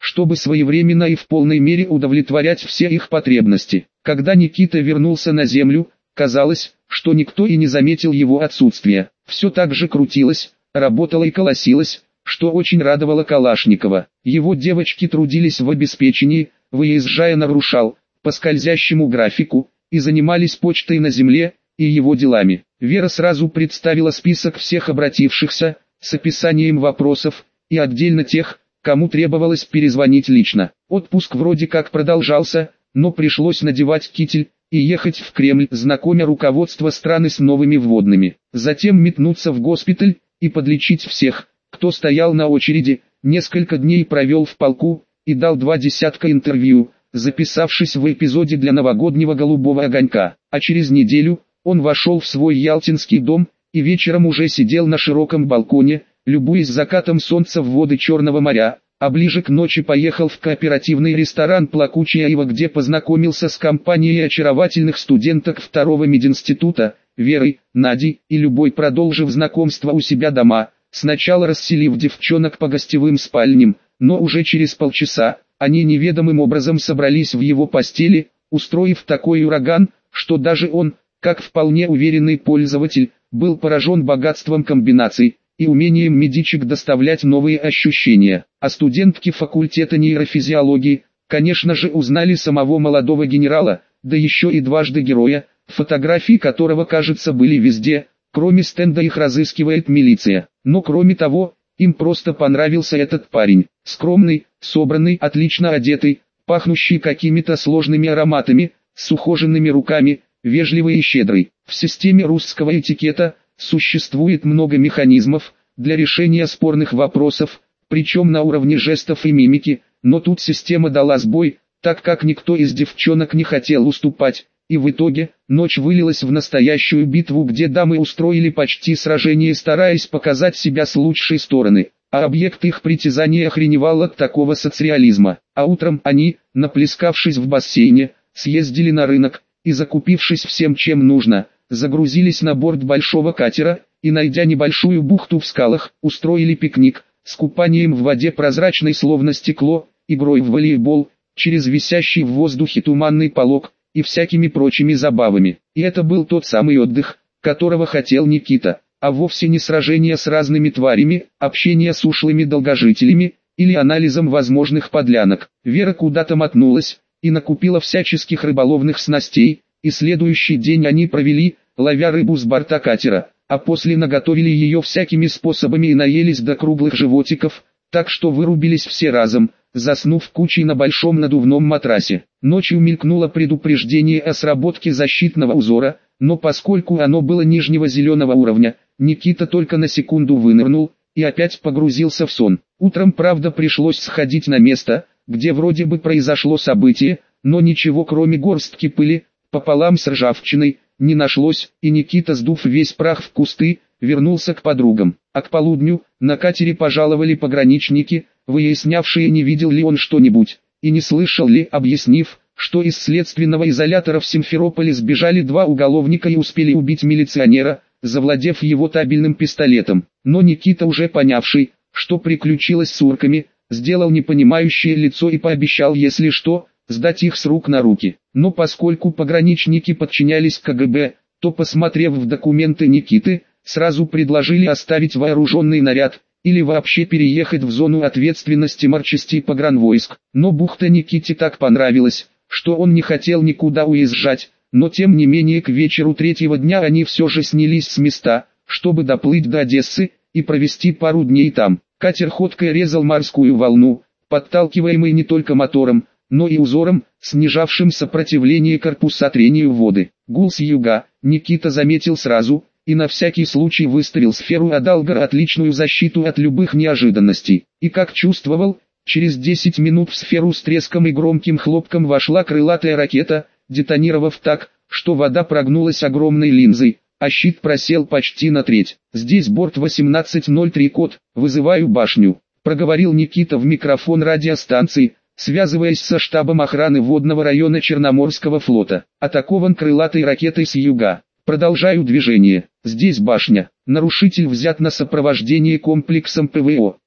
чтобы своевременно и в полной мере удовлетворять все их потребности. Когда Никита вернулся на землю, казалось, что никто и не заметил его отсутствия. Все так же крутилось, работало и колосилось, что очень радовало Калашникова. Его девочки трудились в обеспечении, выезжая на Рушал, по скользящему графику, и занимались почтой на земле, и его делами. Вера сразу представила список всех обратившихся, с описанием вопросов, и отдельно тех, кому требовалось перезвонить лично. Отпуск вроде как продолжался, но пришлось надевать китель и ехать в Кремль, знакомя руководство страны с новыми вводными. Затем метнуться в госпиталь и подлечить всех, кто стоял на очереди. Несколько дней провел в полку и дал 20 интервью, записавшись в эпизоде для новогоднего «Голубого огонька». А через неделю он вошел в свой ялтинский дом и вечером уже сидел на широком балконе, любуясь закатом солнца в воды Черного моря, а ближе к ночи поехал в кооперативный ресторан «Плакучая ива», где познакомился с компанией очаровательных студенток второго мединститута, Верой, Надей и Любой, продолжив знакомство у себя дома, сначала расселив девчонок по гостевым спальням, но уже через полчаса они неведомым образом собрались в его постели, устроив такой ураган, что даже он, как вполне уверенный пользователь, был поражен богатством комбинаций и умением медичек доставлять новые ощущения. А студентки факультета нейрофизиологии, конечно же, узнали самого молодого генерала, да еще и дважды героя, фотографии которого, кажется, были везде, кроме стенда их разыскивает милиция. Но кроме того, им просто понравился этот парень, скромный, собранный, отлично одетый, пахнущий какими-то сложными ароматами, с ухоженными руками, вежливый и щедрый. В системе русского этикета существует много механизмов для решения спорных вопросов, причем на уровне жестов и мимики, но тут система дала сбой, так как никто из девчонок не хотел уступать, и в итоге ночь вылилась в настоящую битву, где дамы устроили почти сражение, стараясь показать себя с лучшей стороны, а объект их притязания охреневал от такого социализма. А утром они, наплескавшись в бассейне, съездили на рынок и, закупившись всем чем нужно, загрузились на борт большого катера и, найдя небольшую бухту в скалах, устроили пикник с купанием в воде прозрачной словно стекло, игрой в волейбол, через висящий в воздухе туманный полог и всякими прочими забавами. И это был тот самый отдых, которого хотел Никита, а вовсе не сражение с разными тварями, общение с ушлыми долгожителями или анализом возможных подлянок. Вера куда-то мотнулась и накупила всяческих рыболовных снастей, и следующий день они провели, ловя рыбу с борта катера, а после наготовили ее всякими способами и наелись до круглых животиков, так что вырубились все разом, заснув кучей на большом надувном матрасе. Ночью мелькнуло предупреждение о сработке защитного узора, но поскольку оно было нижнего зеленого уровня, Никита только на секунду вынырнул и опять погрузился в сон. Утром, правда, пришлось сходить на место, где вроде бы произошло событие, но ничего кроме горстки пыли, пополам с ржавчиной, не нашлось, и Никита, сдув весь прах в кусты, вернулся к подругам. А к полудню на катере пожаловали пограничники, выяснявшие, не видел ли он что-нибудь, и не слышал ли, объяснив, что из следственного изолятора в Симферополе сбежали два уголовника и успели убить милиционера, завладев его табельным пистолетом. Но Никита, уже понявший, что приключилось с урками, сделал непонимающее лицо и пообещал, если что, сдать их с рук на руки. Но поскольку пограничники подчинялись КГБ, то, посмотрев в документы Никиты, сразу предложили оставить вооруженный наряд, или вообще переехать в зону ответственности марчастей погранвойск. Но бухта Никите так понравилась, что он не хотел никуда уезжать, но тем не менее к вечеру третьего дня они все же снялись с места, чтобы доплыть до Одессы и провести пару дней там. Катер ходкой резал морскую волну, подталкиваемый не только мотором, но и узором, снижавшим сопротивление корпуса трению воды. Гул с юга Никита заметил сразу, и на всякий случай выставил сферу Адалгар отличную защиту от любых неожиданностей. И как чувствовал, через 10 минут в сферу с треском и громким хлопком вошла крылатая ракета, детонировав так, что вода прогнулась огромной линзой, а щит просел почти на треть. «Здесь борт 1803 код, вызываю башню», — проговорил Никита в микрофон радиостанции, связываясь со штабом охраны водного района Черноморского флота. «Атакован крылатой ракетой с юга. Продолжаю движение. Здесь башня. Нарушитель взят на сопровождение комплексом ПВО.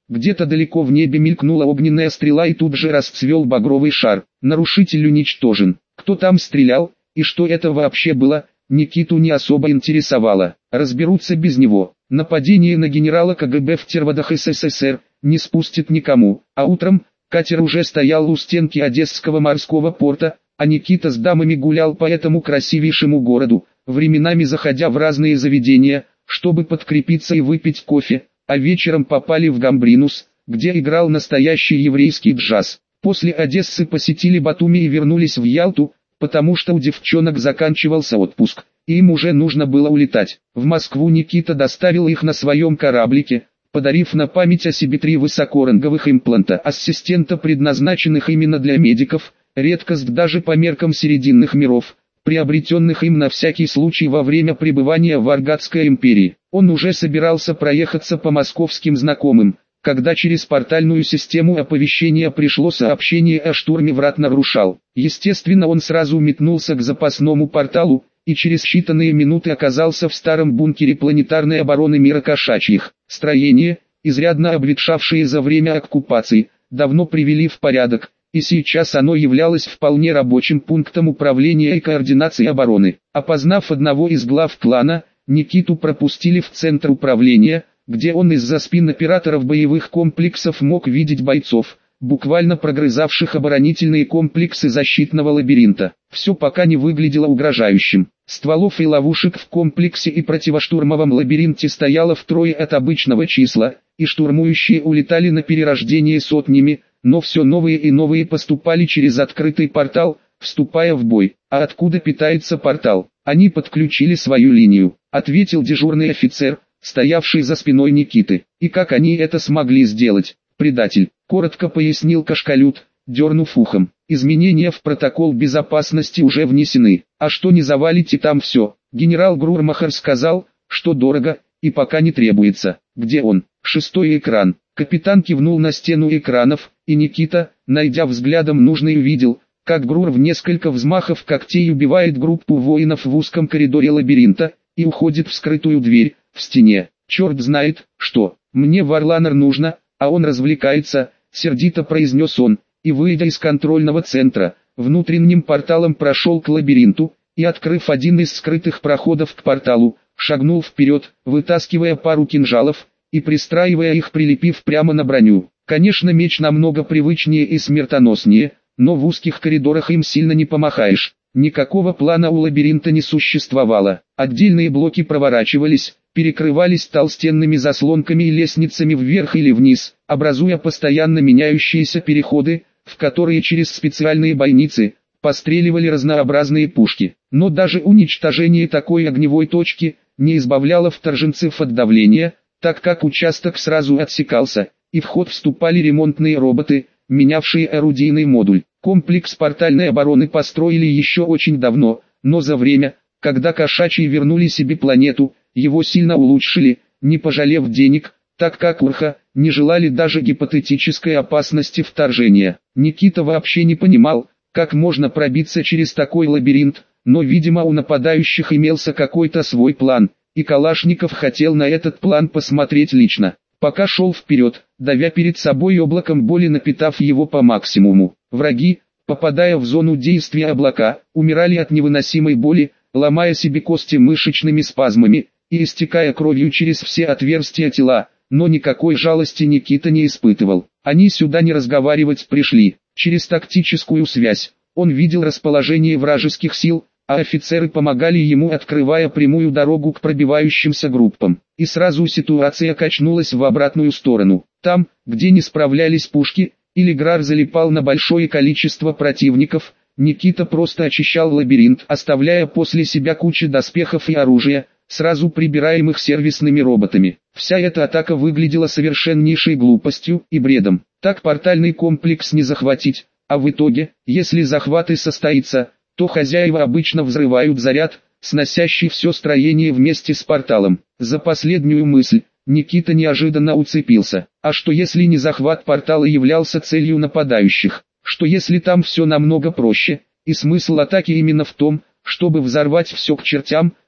Где-то далеко в небе мелькнула огненная стрела и тут же расцвел багровый шар. Нарушитель уничтожен. Кто там стрелял, и что это вообще было, Никиту не особо интересовало. Разберутся без него. Нападение на генерала КГБ в Терводах СССР не спустит никому. А утром катер уже стоял у стенки Одесского морского порта, а Никита с дамами гулял по этому красивейшему городу, временами заходя в разные заведения, чтобы подкрепиться и выпить кофе, а вечером попали в Гамбринус, где играл настоящий еврейский джаз. После Одессы посетили Батуми и вернулись в Ялту, потому что у девчонок заканчивался отпуск, и им уже нужно было улетать. В Москву Никита доставил их на своем кораблике, подарив на память о себе 3 высокоранговых импланта-ассистента, предназначенных именно для медиков, редкость даже по меркам серединных миров, приобретенных им на всякий случай во время пребывания в Аргатской империи. Он уже собирался проехаться по московским знакомым, когда через портальную систему оповещения пришло сообщение о штурме врат на Рушал. Естественно, он сразу метнулся к запасному порталу, и через считанные минуты оказался в старом бункере планетарной обороны мира кошачьих. Строение, изрядно обветшавшее за время оккупации, давно привели в порядок, и сейчас оно являлось вполне рабочим пунктом управления и координации обороны. Опознав одного из глав клана, Никиту пропустили в центр управления, где он из-за спин операторов боевых комплексов мог видеть бойцов, буквально прогрызавших оборонительные комплексы защитного лабиринта. Все пока не выглядело угрожающим. Стволов и ловушек в комплексе и противоштурмовом лабиринте стояло втрое от обычного числа, и штурмующие улетали на перерождение сотнями, но все новые и новые поступали через открытый портал, вступая в бой. А откуда питается портал? Они подключили свою линию, ответил дежурный офицер, стоявший за спиной Никиты. И как они это смогли сделать? Предатель, коротко пояснил Кашкалют, дернув ухом. Изменения в протокол безопасности уже внесены. А что не завалите там все? Генерал Гурмахар сказал, что дорого, и пока не требуется. Где он? 6-й экран. Капитан кивнул на стену экранов, и Никита, найдя взглядом нужный, увидел, как Грур в несколько взмахов когтей убивает группу воинов в узком коридоре лабиринта, и уходит в скрытую дверь, в стене. Черт знает, что. Мне Варланер нужно, а он развлекается, сердито произнес он, и выйдя из контрольного центра, внутренним порталом прошел к лабиринту, и открыв один из скрытых проходов к порталу, шагнул вперед, вытаскивая пару кинжалов, и пристраивая их, прилепив прямо на броню. Конечно, меч намного привычнее и смертоноснее, но в узких коридорах им сильно не помахаешь. Никакого плана у лабиринта не существовало. Отдельные блоки проворачивались, перекрывались толстенными заслонками и лестницами вверх или вниз, образуя постоянно меняющиеся переходы, в которые через специальные бойницы постреливали разнообразные пушки. Но даже уничтожение такой огневой точки не избавляло вторженцев от давления, так как участок сразу отсекался, и в ход вступали ремонтные роботы, менявшие орудийный модуль. Комплекс портальной обороны построили еще очень давно, но за время, когда кошачьи вернули себе планету, его сильно улучшили, не пожалев денег, так как Урха не желали даже гипотетической опасности вторжения. Никита вообще не понимал, как можно пробиться через такой лабиринт, но видимо у нападающих имелся какой-то свой план, и Калашников хотел на этот план посмотреть лично. Пока шел вперед, давя перед собой облаком боли, напитав его по максимуму. Враги, попадая в зону действия облака, умирали от невыносимой боли, ломая себе кости мышечными спазмами и истекая кровью через все отверстия тела, но никакой жалости Никита не испытывал. Они сюда не разговаривать пришли. Через тактическую связь он видел расположение вражеских сил, а офицеры помогали ему, открывая прямую дорогу к пробивающимся группам. И сразу ситуация качнулась в обратную сторону. Там, где не справлялись пушки, или Грар залипал на большое количество противников, Никита просто очищал лабиринт, оставляя после себя кучу доспехов и оружия, сразу прибираемых сервисными роботами. Вся эта атака выглядела совершеннейшей глупостью и бредом. Так портальный комплекс не захватить, а в итоге, если захват и состоится, то хозяева обычно взрывают заряд, сносящий все строение вместе с порталом. За последнюю мысль Никита неожиданно уцепился. А что если не захват портала являлся целью нападающих? Что если там все намного проще, и смысл атаки именно в том, чтобы взорвать все к чертям,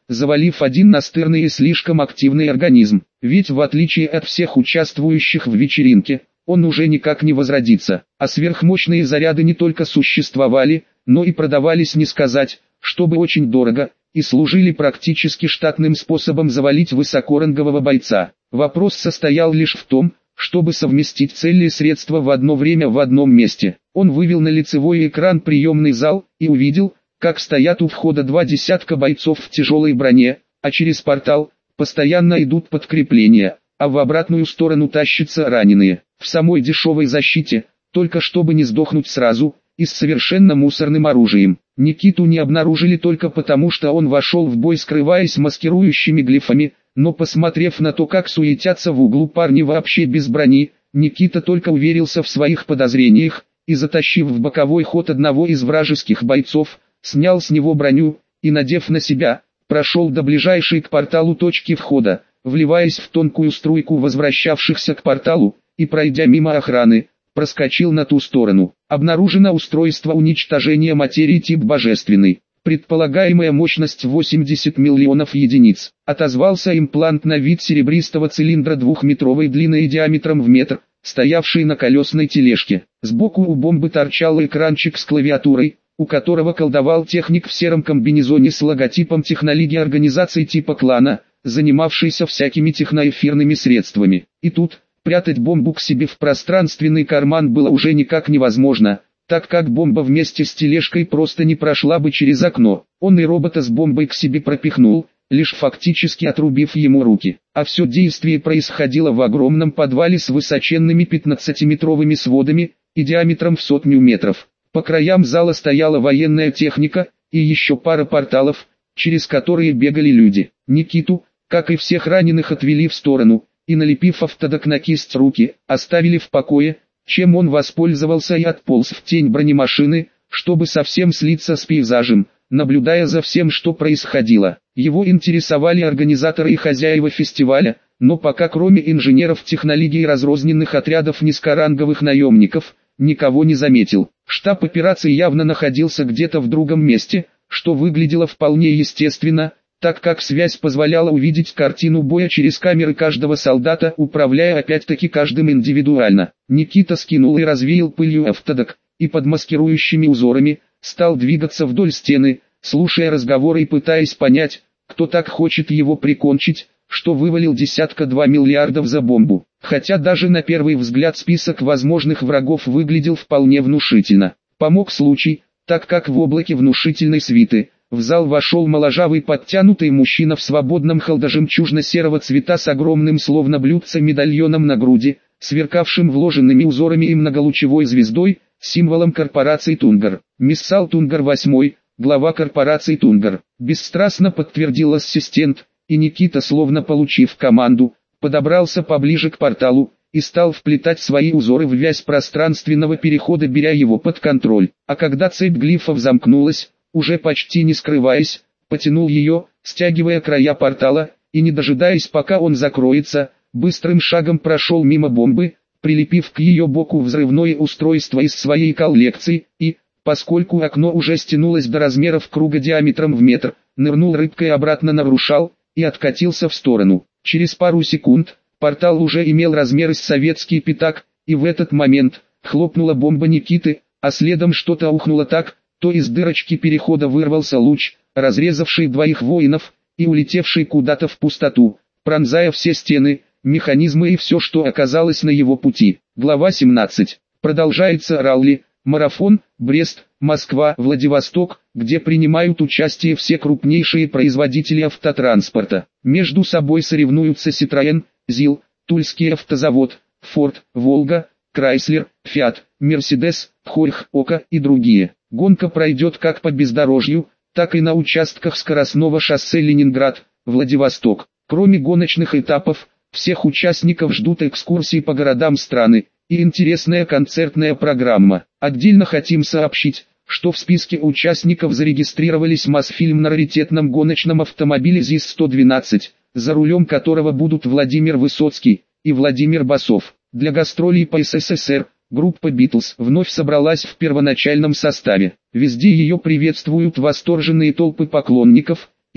завалив один настырный и слишком активный организм. Ведь в отличие от всех участвующих в вечеринке, он уже никак не возродится. А сверхмощные заряды не только существовали, но и продавались не сказать, чтобы очень дорого, и служили практически штатным способом завалить высокорангового бойца. Вопрос состоял лишь в том, чтобы совместить цели и средства в одно время в одном месте. Он вывел на лицевой экран приемный зал и увидел, как стоят у входа 2 десятка бойцов в тяжелой броне, а через портал постоянно идут подкрепления, а в обратную сторону тащатся раненые. В самой дешевой защите, только чтобы не сдохнуть сразу, и с совершенно мусорным оружием. Никиту не обнаружили только потому, что он вошел в бой, скрываясь маскирующими глифами, но посмотрев на то, как суетятся в углу парни вообще без брони, Никита только уверился в своих подозрениях, и затащив в боковой ход одного из вражеских бойцов, снял с него броню, и надев на себя, прошел до ближайшей к порталу точки входа, вливаясь в тонкую струйку возвращавшихся к порталу, и пройдя мимо охраны, проскочил на ту сторону. Обнаружено устройство уничтожения материи тип божественный. Предполагаемая мощность 80 миллионов единиц. Отозвался имплант на вид серебристого цилиндра 2-метровой длины и диаметром в метр, стоявший на колесной тележке. Сбоку у бомбы торчал экранчик с клавиатурой, у которого колдовал техник в сером комбинезоне с логотипом технологии организации типа клана, занимавшийся всякими техноэфирными средствами. И тут, прятать бомбу к себе в пространственный карман было уже никак невозможно, так как бомба вместе с тележкой просто не прошла бы через окно. Он и робота с бомбой к себе пропихнул, лишь фактически отрубив ему руки. А все действие происходило в огромном подвале с высоченными 15-метровыми сводами и диаметром в 100 метров. По краям зала стояла военная техника и еще пара порталов, через которые бегали люди. Никиту, как и всех раненых, отвели в сторону и, налепив автодок на кисть руки, оставили в покое, чем он воспользовался и отполз в тень бронемашины, чтобы совсем слиться с пейзажем, наблюдая за всем, что происходило. Его интересовали организаторы и хозяева фестиваля, но пока кроме инженеров технологий и разрозненных отрядов низкоранговых наемников, никого не заметил. Штаб операции явно находился где-то в другом месте, что выглядело вполне естественно, так как связь позволяла увидеть картину боя через камеры каждого солдата, управляя опять-таки каждым индивидуально. Никита скинул и развеял пылью автодок, и под маскирующими узорами стал двигаться вдоль стены, слушая разговоры и пытаясь понять, кто так хочет его прикончить, что вывалил 1,2 миллиарда за бомбу. Хотя даже на первый взгляд список возможных врагов выглядел вполне внушительно. Помог случай, так как в облаке внушительной свиты в зал вошел моложавый подтянутый мужчина в свободном холодожемчужно-серого цвета с огромным словно блюдце медальоном на груди, сверкавшим вложенными узорами и многолучевой звездой, символом корпорации Тунгар. Миссал Тунгар VIII, глава корпорации Тунгар. Бесстрастно подтвердил ассистент, и Никита, словно получив команду, подобрался поближе к порталу и стал вплетать свои узоры в вязь пространственного перехода, беря его под контроль. А когда цепь глифов замкнулась, уже почти не скрываясь, потянул ее, стягивая края портала, и не дожидаясь пока он закроется, быстрым шагом прошел мимо бомбы, прилепив к ее боку взрывное устройство из своей коллекции, и, поскольку окно уже стянулось до размеров круга диаметром в метр, нырнул рыбкой обратно на рушал и откатился в сторону. Через пару секунд портал уже имел размеры с советский пятак, и в этот момент хлопнула бомба Никиты, а следом что-то ухнуло так, то из дырочки перехода вырвался луч, разрезавший двоих воинов и улетевший куда-то в пустоту, пронзая все стены, механизмы и все, что оказалось на его пути. Глава 17. Продолжается ралли, марафон, Брест, Москва, Владивосток, где принимают участие все крупнейшие производители автотранспорта. Между собой соревнуются Citroën, ЗИЛ, Тульский автозавод, Ford, Волга, Chrysler, Fiat, Mercedes, Хорьх, Ока и другие. Гонка пройдет как по бездорожью, так и на участках скоростного шоссе Ленинград-Владивосток. Кроме гоночных этапов, всех участников ждут экскурсии по городам страны и интересная концертная программа. Отдельно хотим сообщить, что в списке участников зарегистрировались Мосфильм на раритетном гоночном автомобиле ЗИС-112, за рулем которого будут Владимир Высоцкий и Владимир Басов. Для гастролей по СССР группа Beatles вновь собралась в первоначальном составе. Везде ее приветствуют восторженные толпы поклонников,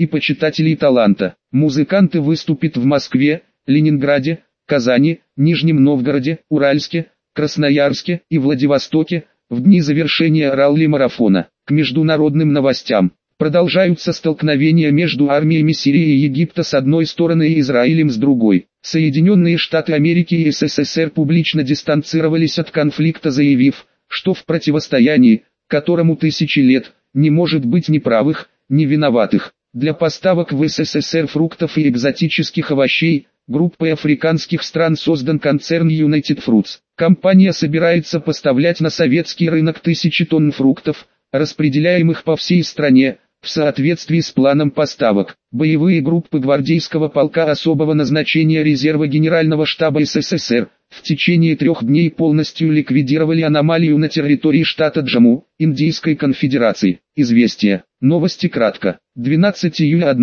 и почитателей таланта. Музыканты выступят в Москве, Ленинграде, Казани, Нижнем Новгороде, Уральске, Красноярске и Владивостоке в дни завершения ралли-марафона. К международным новостям. Продолжаются столкновения между армиями Сирии и Египта с одной стороны и Израилем с другой. Соединенные Штаты Америки и СССР публично дистанцировались от конфликта, заявив, что в противостоянии, которому тысячи лет, не может быть ни правых, ни виноватых. Для поставок в СССР фруктов и экзотических овощей, группой африканских стран создан концерн United Fruits. Компания собирается поставлять на советский рынок тысячи тонн фруктов, распределяемых по всей стране, в соответствии с планом поставок. Боевые группы гвардейского полка особого назначения резерва Генерального штаба СССР в течение 3 дней полностью ликвидировали аномалию на территории штата Джамму, Индийской конфедерации. Известия. Новости кратко. 12 июля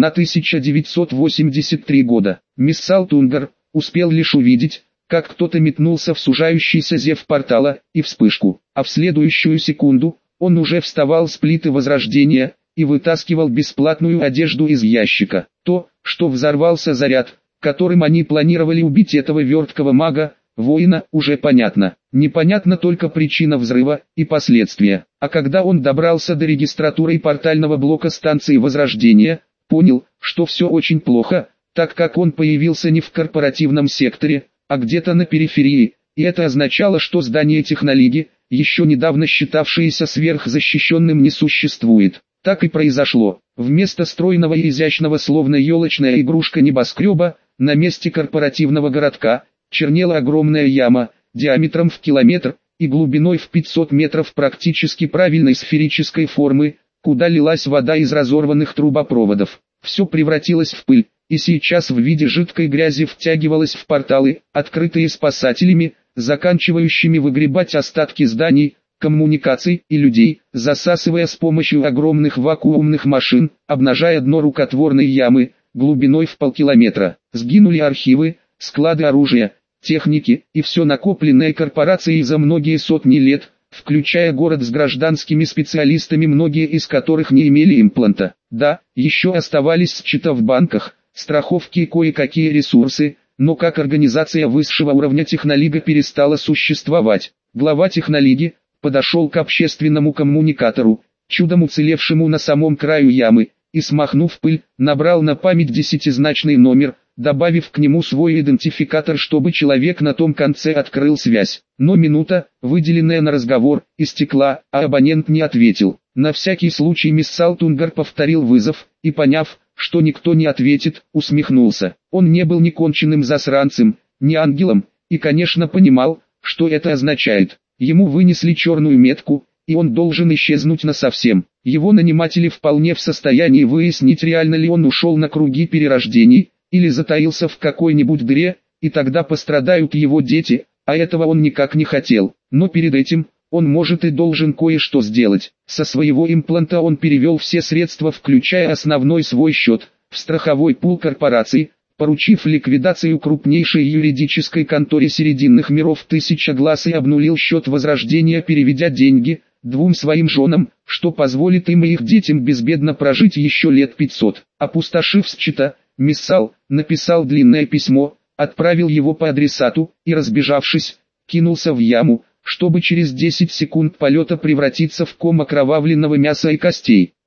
1983 года. Миссал Тунгар успел лишь увидеть, как кто-то метнулся в сужающийся зев портала, и вспышку, а в следующую секунду, он уже вставал с плиты Возрождения, и вытаскивал бесплатную одежду из ящика. То, что взорвался заряд, которым они планировали убить этого верткого мага, воина, уже понятно. Непонятна только причина взрыва и последствия. А когда он добрался до регистратуры и портального блока станции Возрождения, понял, что все очень плохо, так как он появился не в корпоративном секторе, а где-то на периферии, и это означало, что здание Технолиги, еще недавно считавшееся сверхзащищенным, не существует. Так и произошло. Вместо стройного и изящного, словно елочная игрушка небоскреба, на месте корпоративного городка, чернела огромная яма, диаметром в километр, и глубиной в 500 метров практически правильной сферической формы, куда лилась вода из разорванных трубопроводов. Все превратилось в пыль, и сейчас в виде жидкой грязи втягивалось в порталы, открытые спасателями, заканчивающими выгребать остатки зданий, коммуникаций и людей, засасывая с помощью огромных вакуумных машин, обнажая дно рукотворной ямы, глубиной в полкилометра. Сгинули архивы, склады оружия, техники и все накопленное корпорацией за многие сотни лет, включая город с гражданскими специалистами, многие из которых не имели импланта. Да, еще оставались счета в банках, страховки и кое-какие ресурсы, но как организация высшего уровня Технолига перестала существовать. Глава Технолиги подошел к общественному коммуникатору, чудом уцелевшему на самом краю ямы, и, смахнув пыль, набрал на память 10-значный номер, добавив к нему свой идентификатор, чтобы человек на том конце открыл связь. Но минута, выделенная на разговор, истекла, а абонент не ответил. На всякий случай Миссал Тунгар повторил вызов, и, поняв, что никто не ответит, усмехнулся. Он не был ни конченным засранцем, ни ангелом, и, конечно, понимал, что это означает. Ему вынесли черную метку, и он должен исчезнуть насовсем. Его наниматели вполне в состоянии выяснить, реально ли он ушел на круги перерождений, или затаился в какой-нибудь дыре, и тогда пострадают его дети, а этого он никак не хотел. Но перед этим, он может и должен кое-что сделать. Со своего импланта он перевел все средства, включая основной свой счет, в страховой пул корпорации, поручив ликвидацию крупнейшей юридической конторе серединных миров 1000 глаз, и обнулил счет Возрождения, переведя деньги 2 своим женам, что позволит им и их детям безбедно прожить еще лет 500. Опустошив счета, Миссал написал длинное письмо, отправил его по адресату и, разбежавшись, кинулся в яму, чтобы через 10 секунд полета превратиться в ком окровавленного мяса и костей.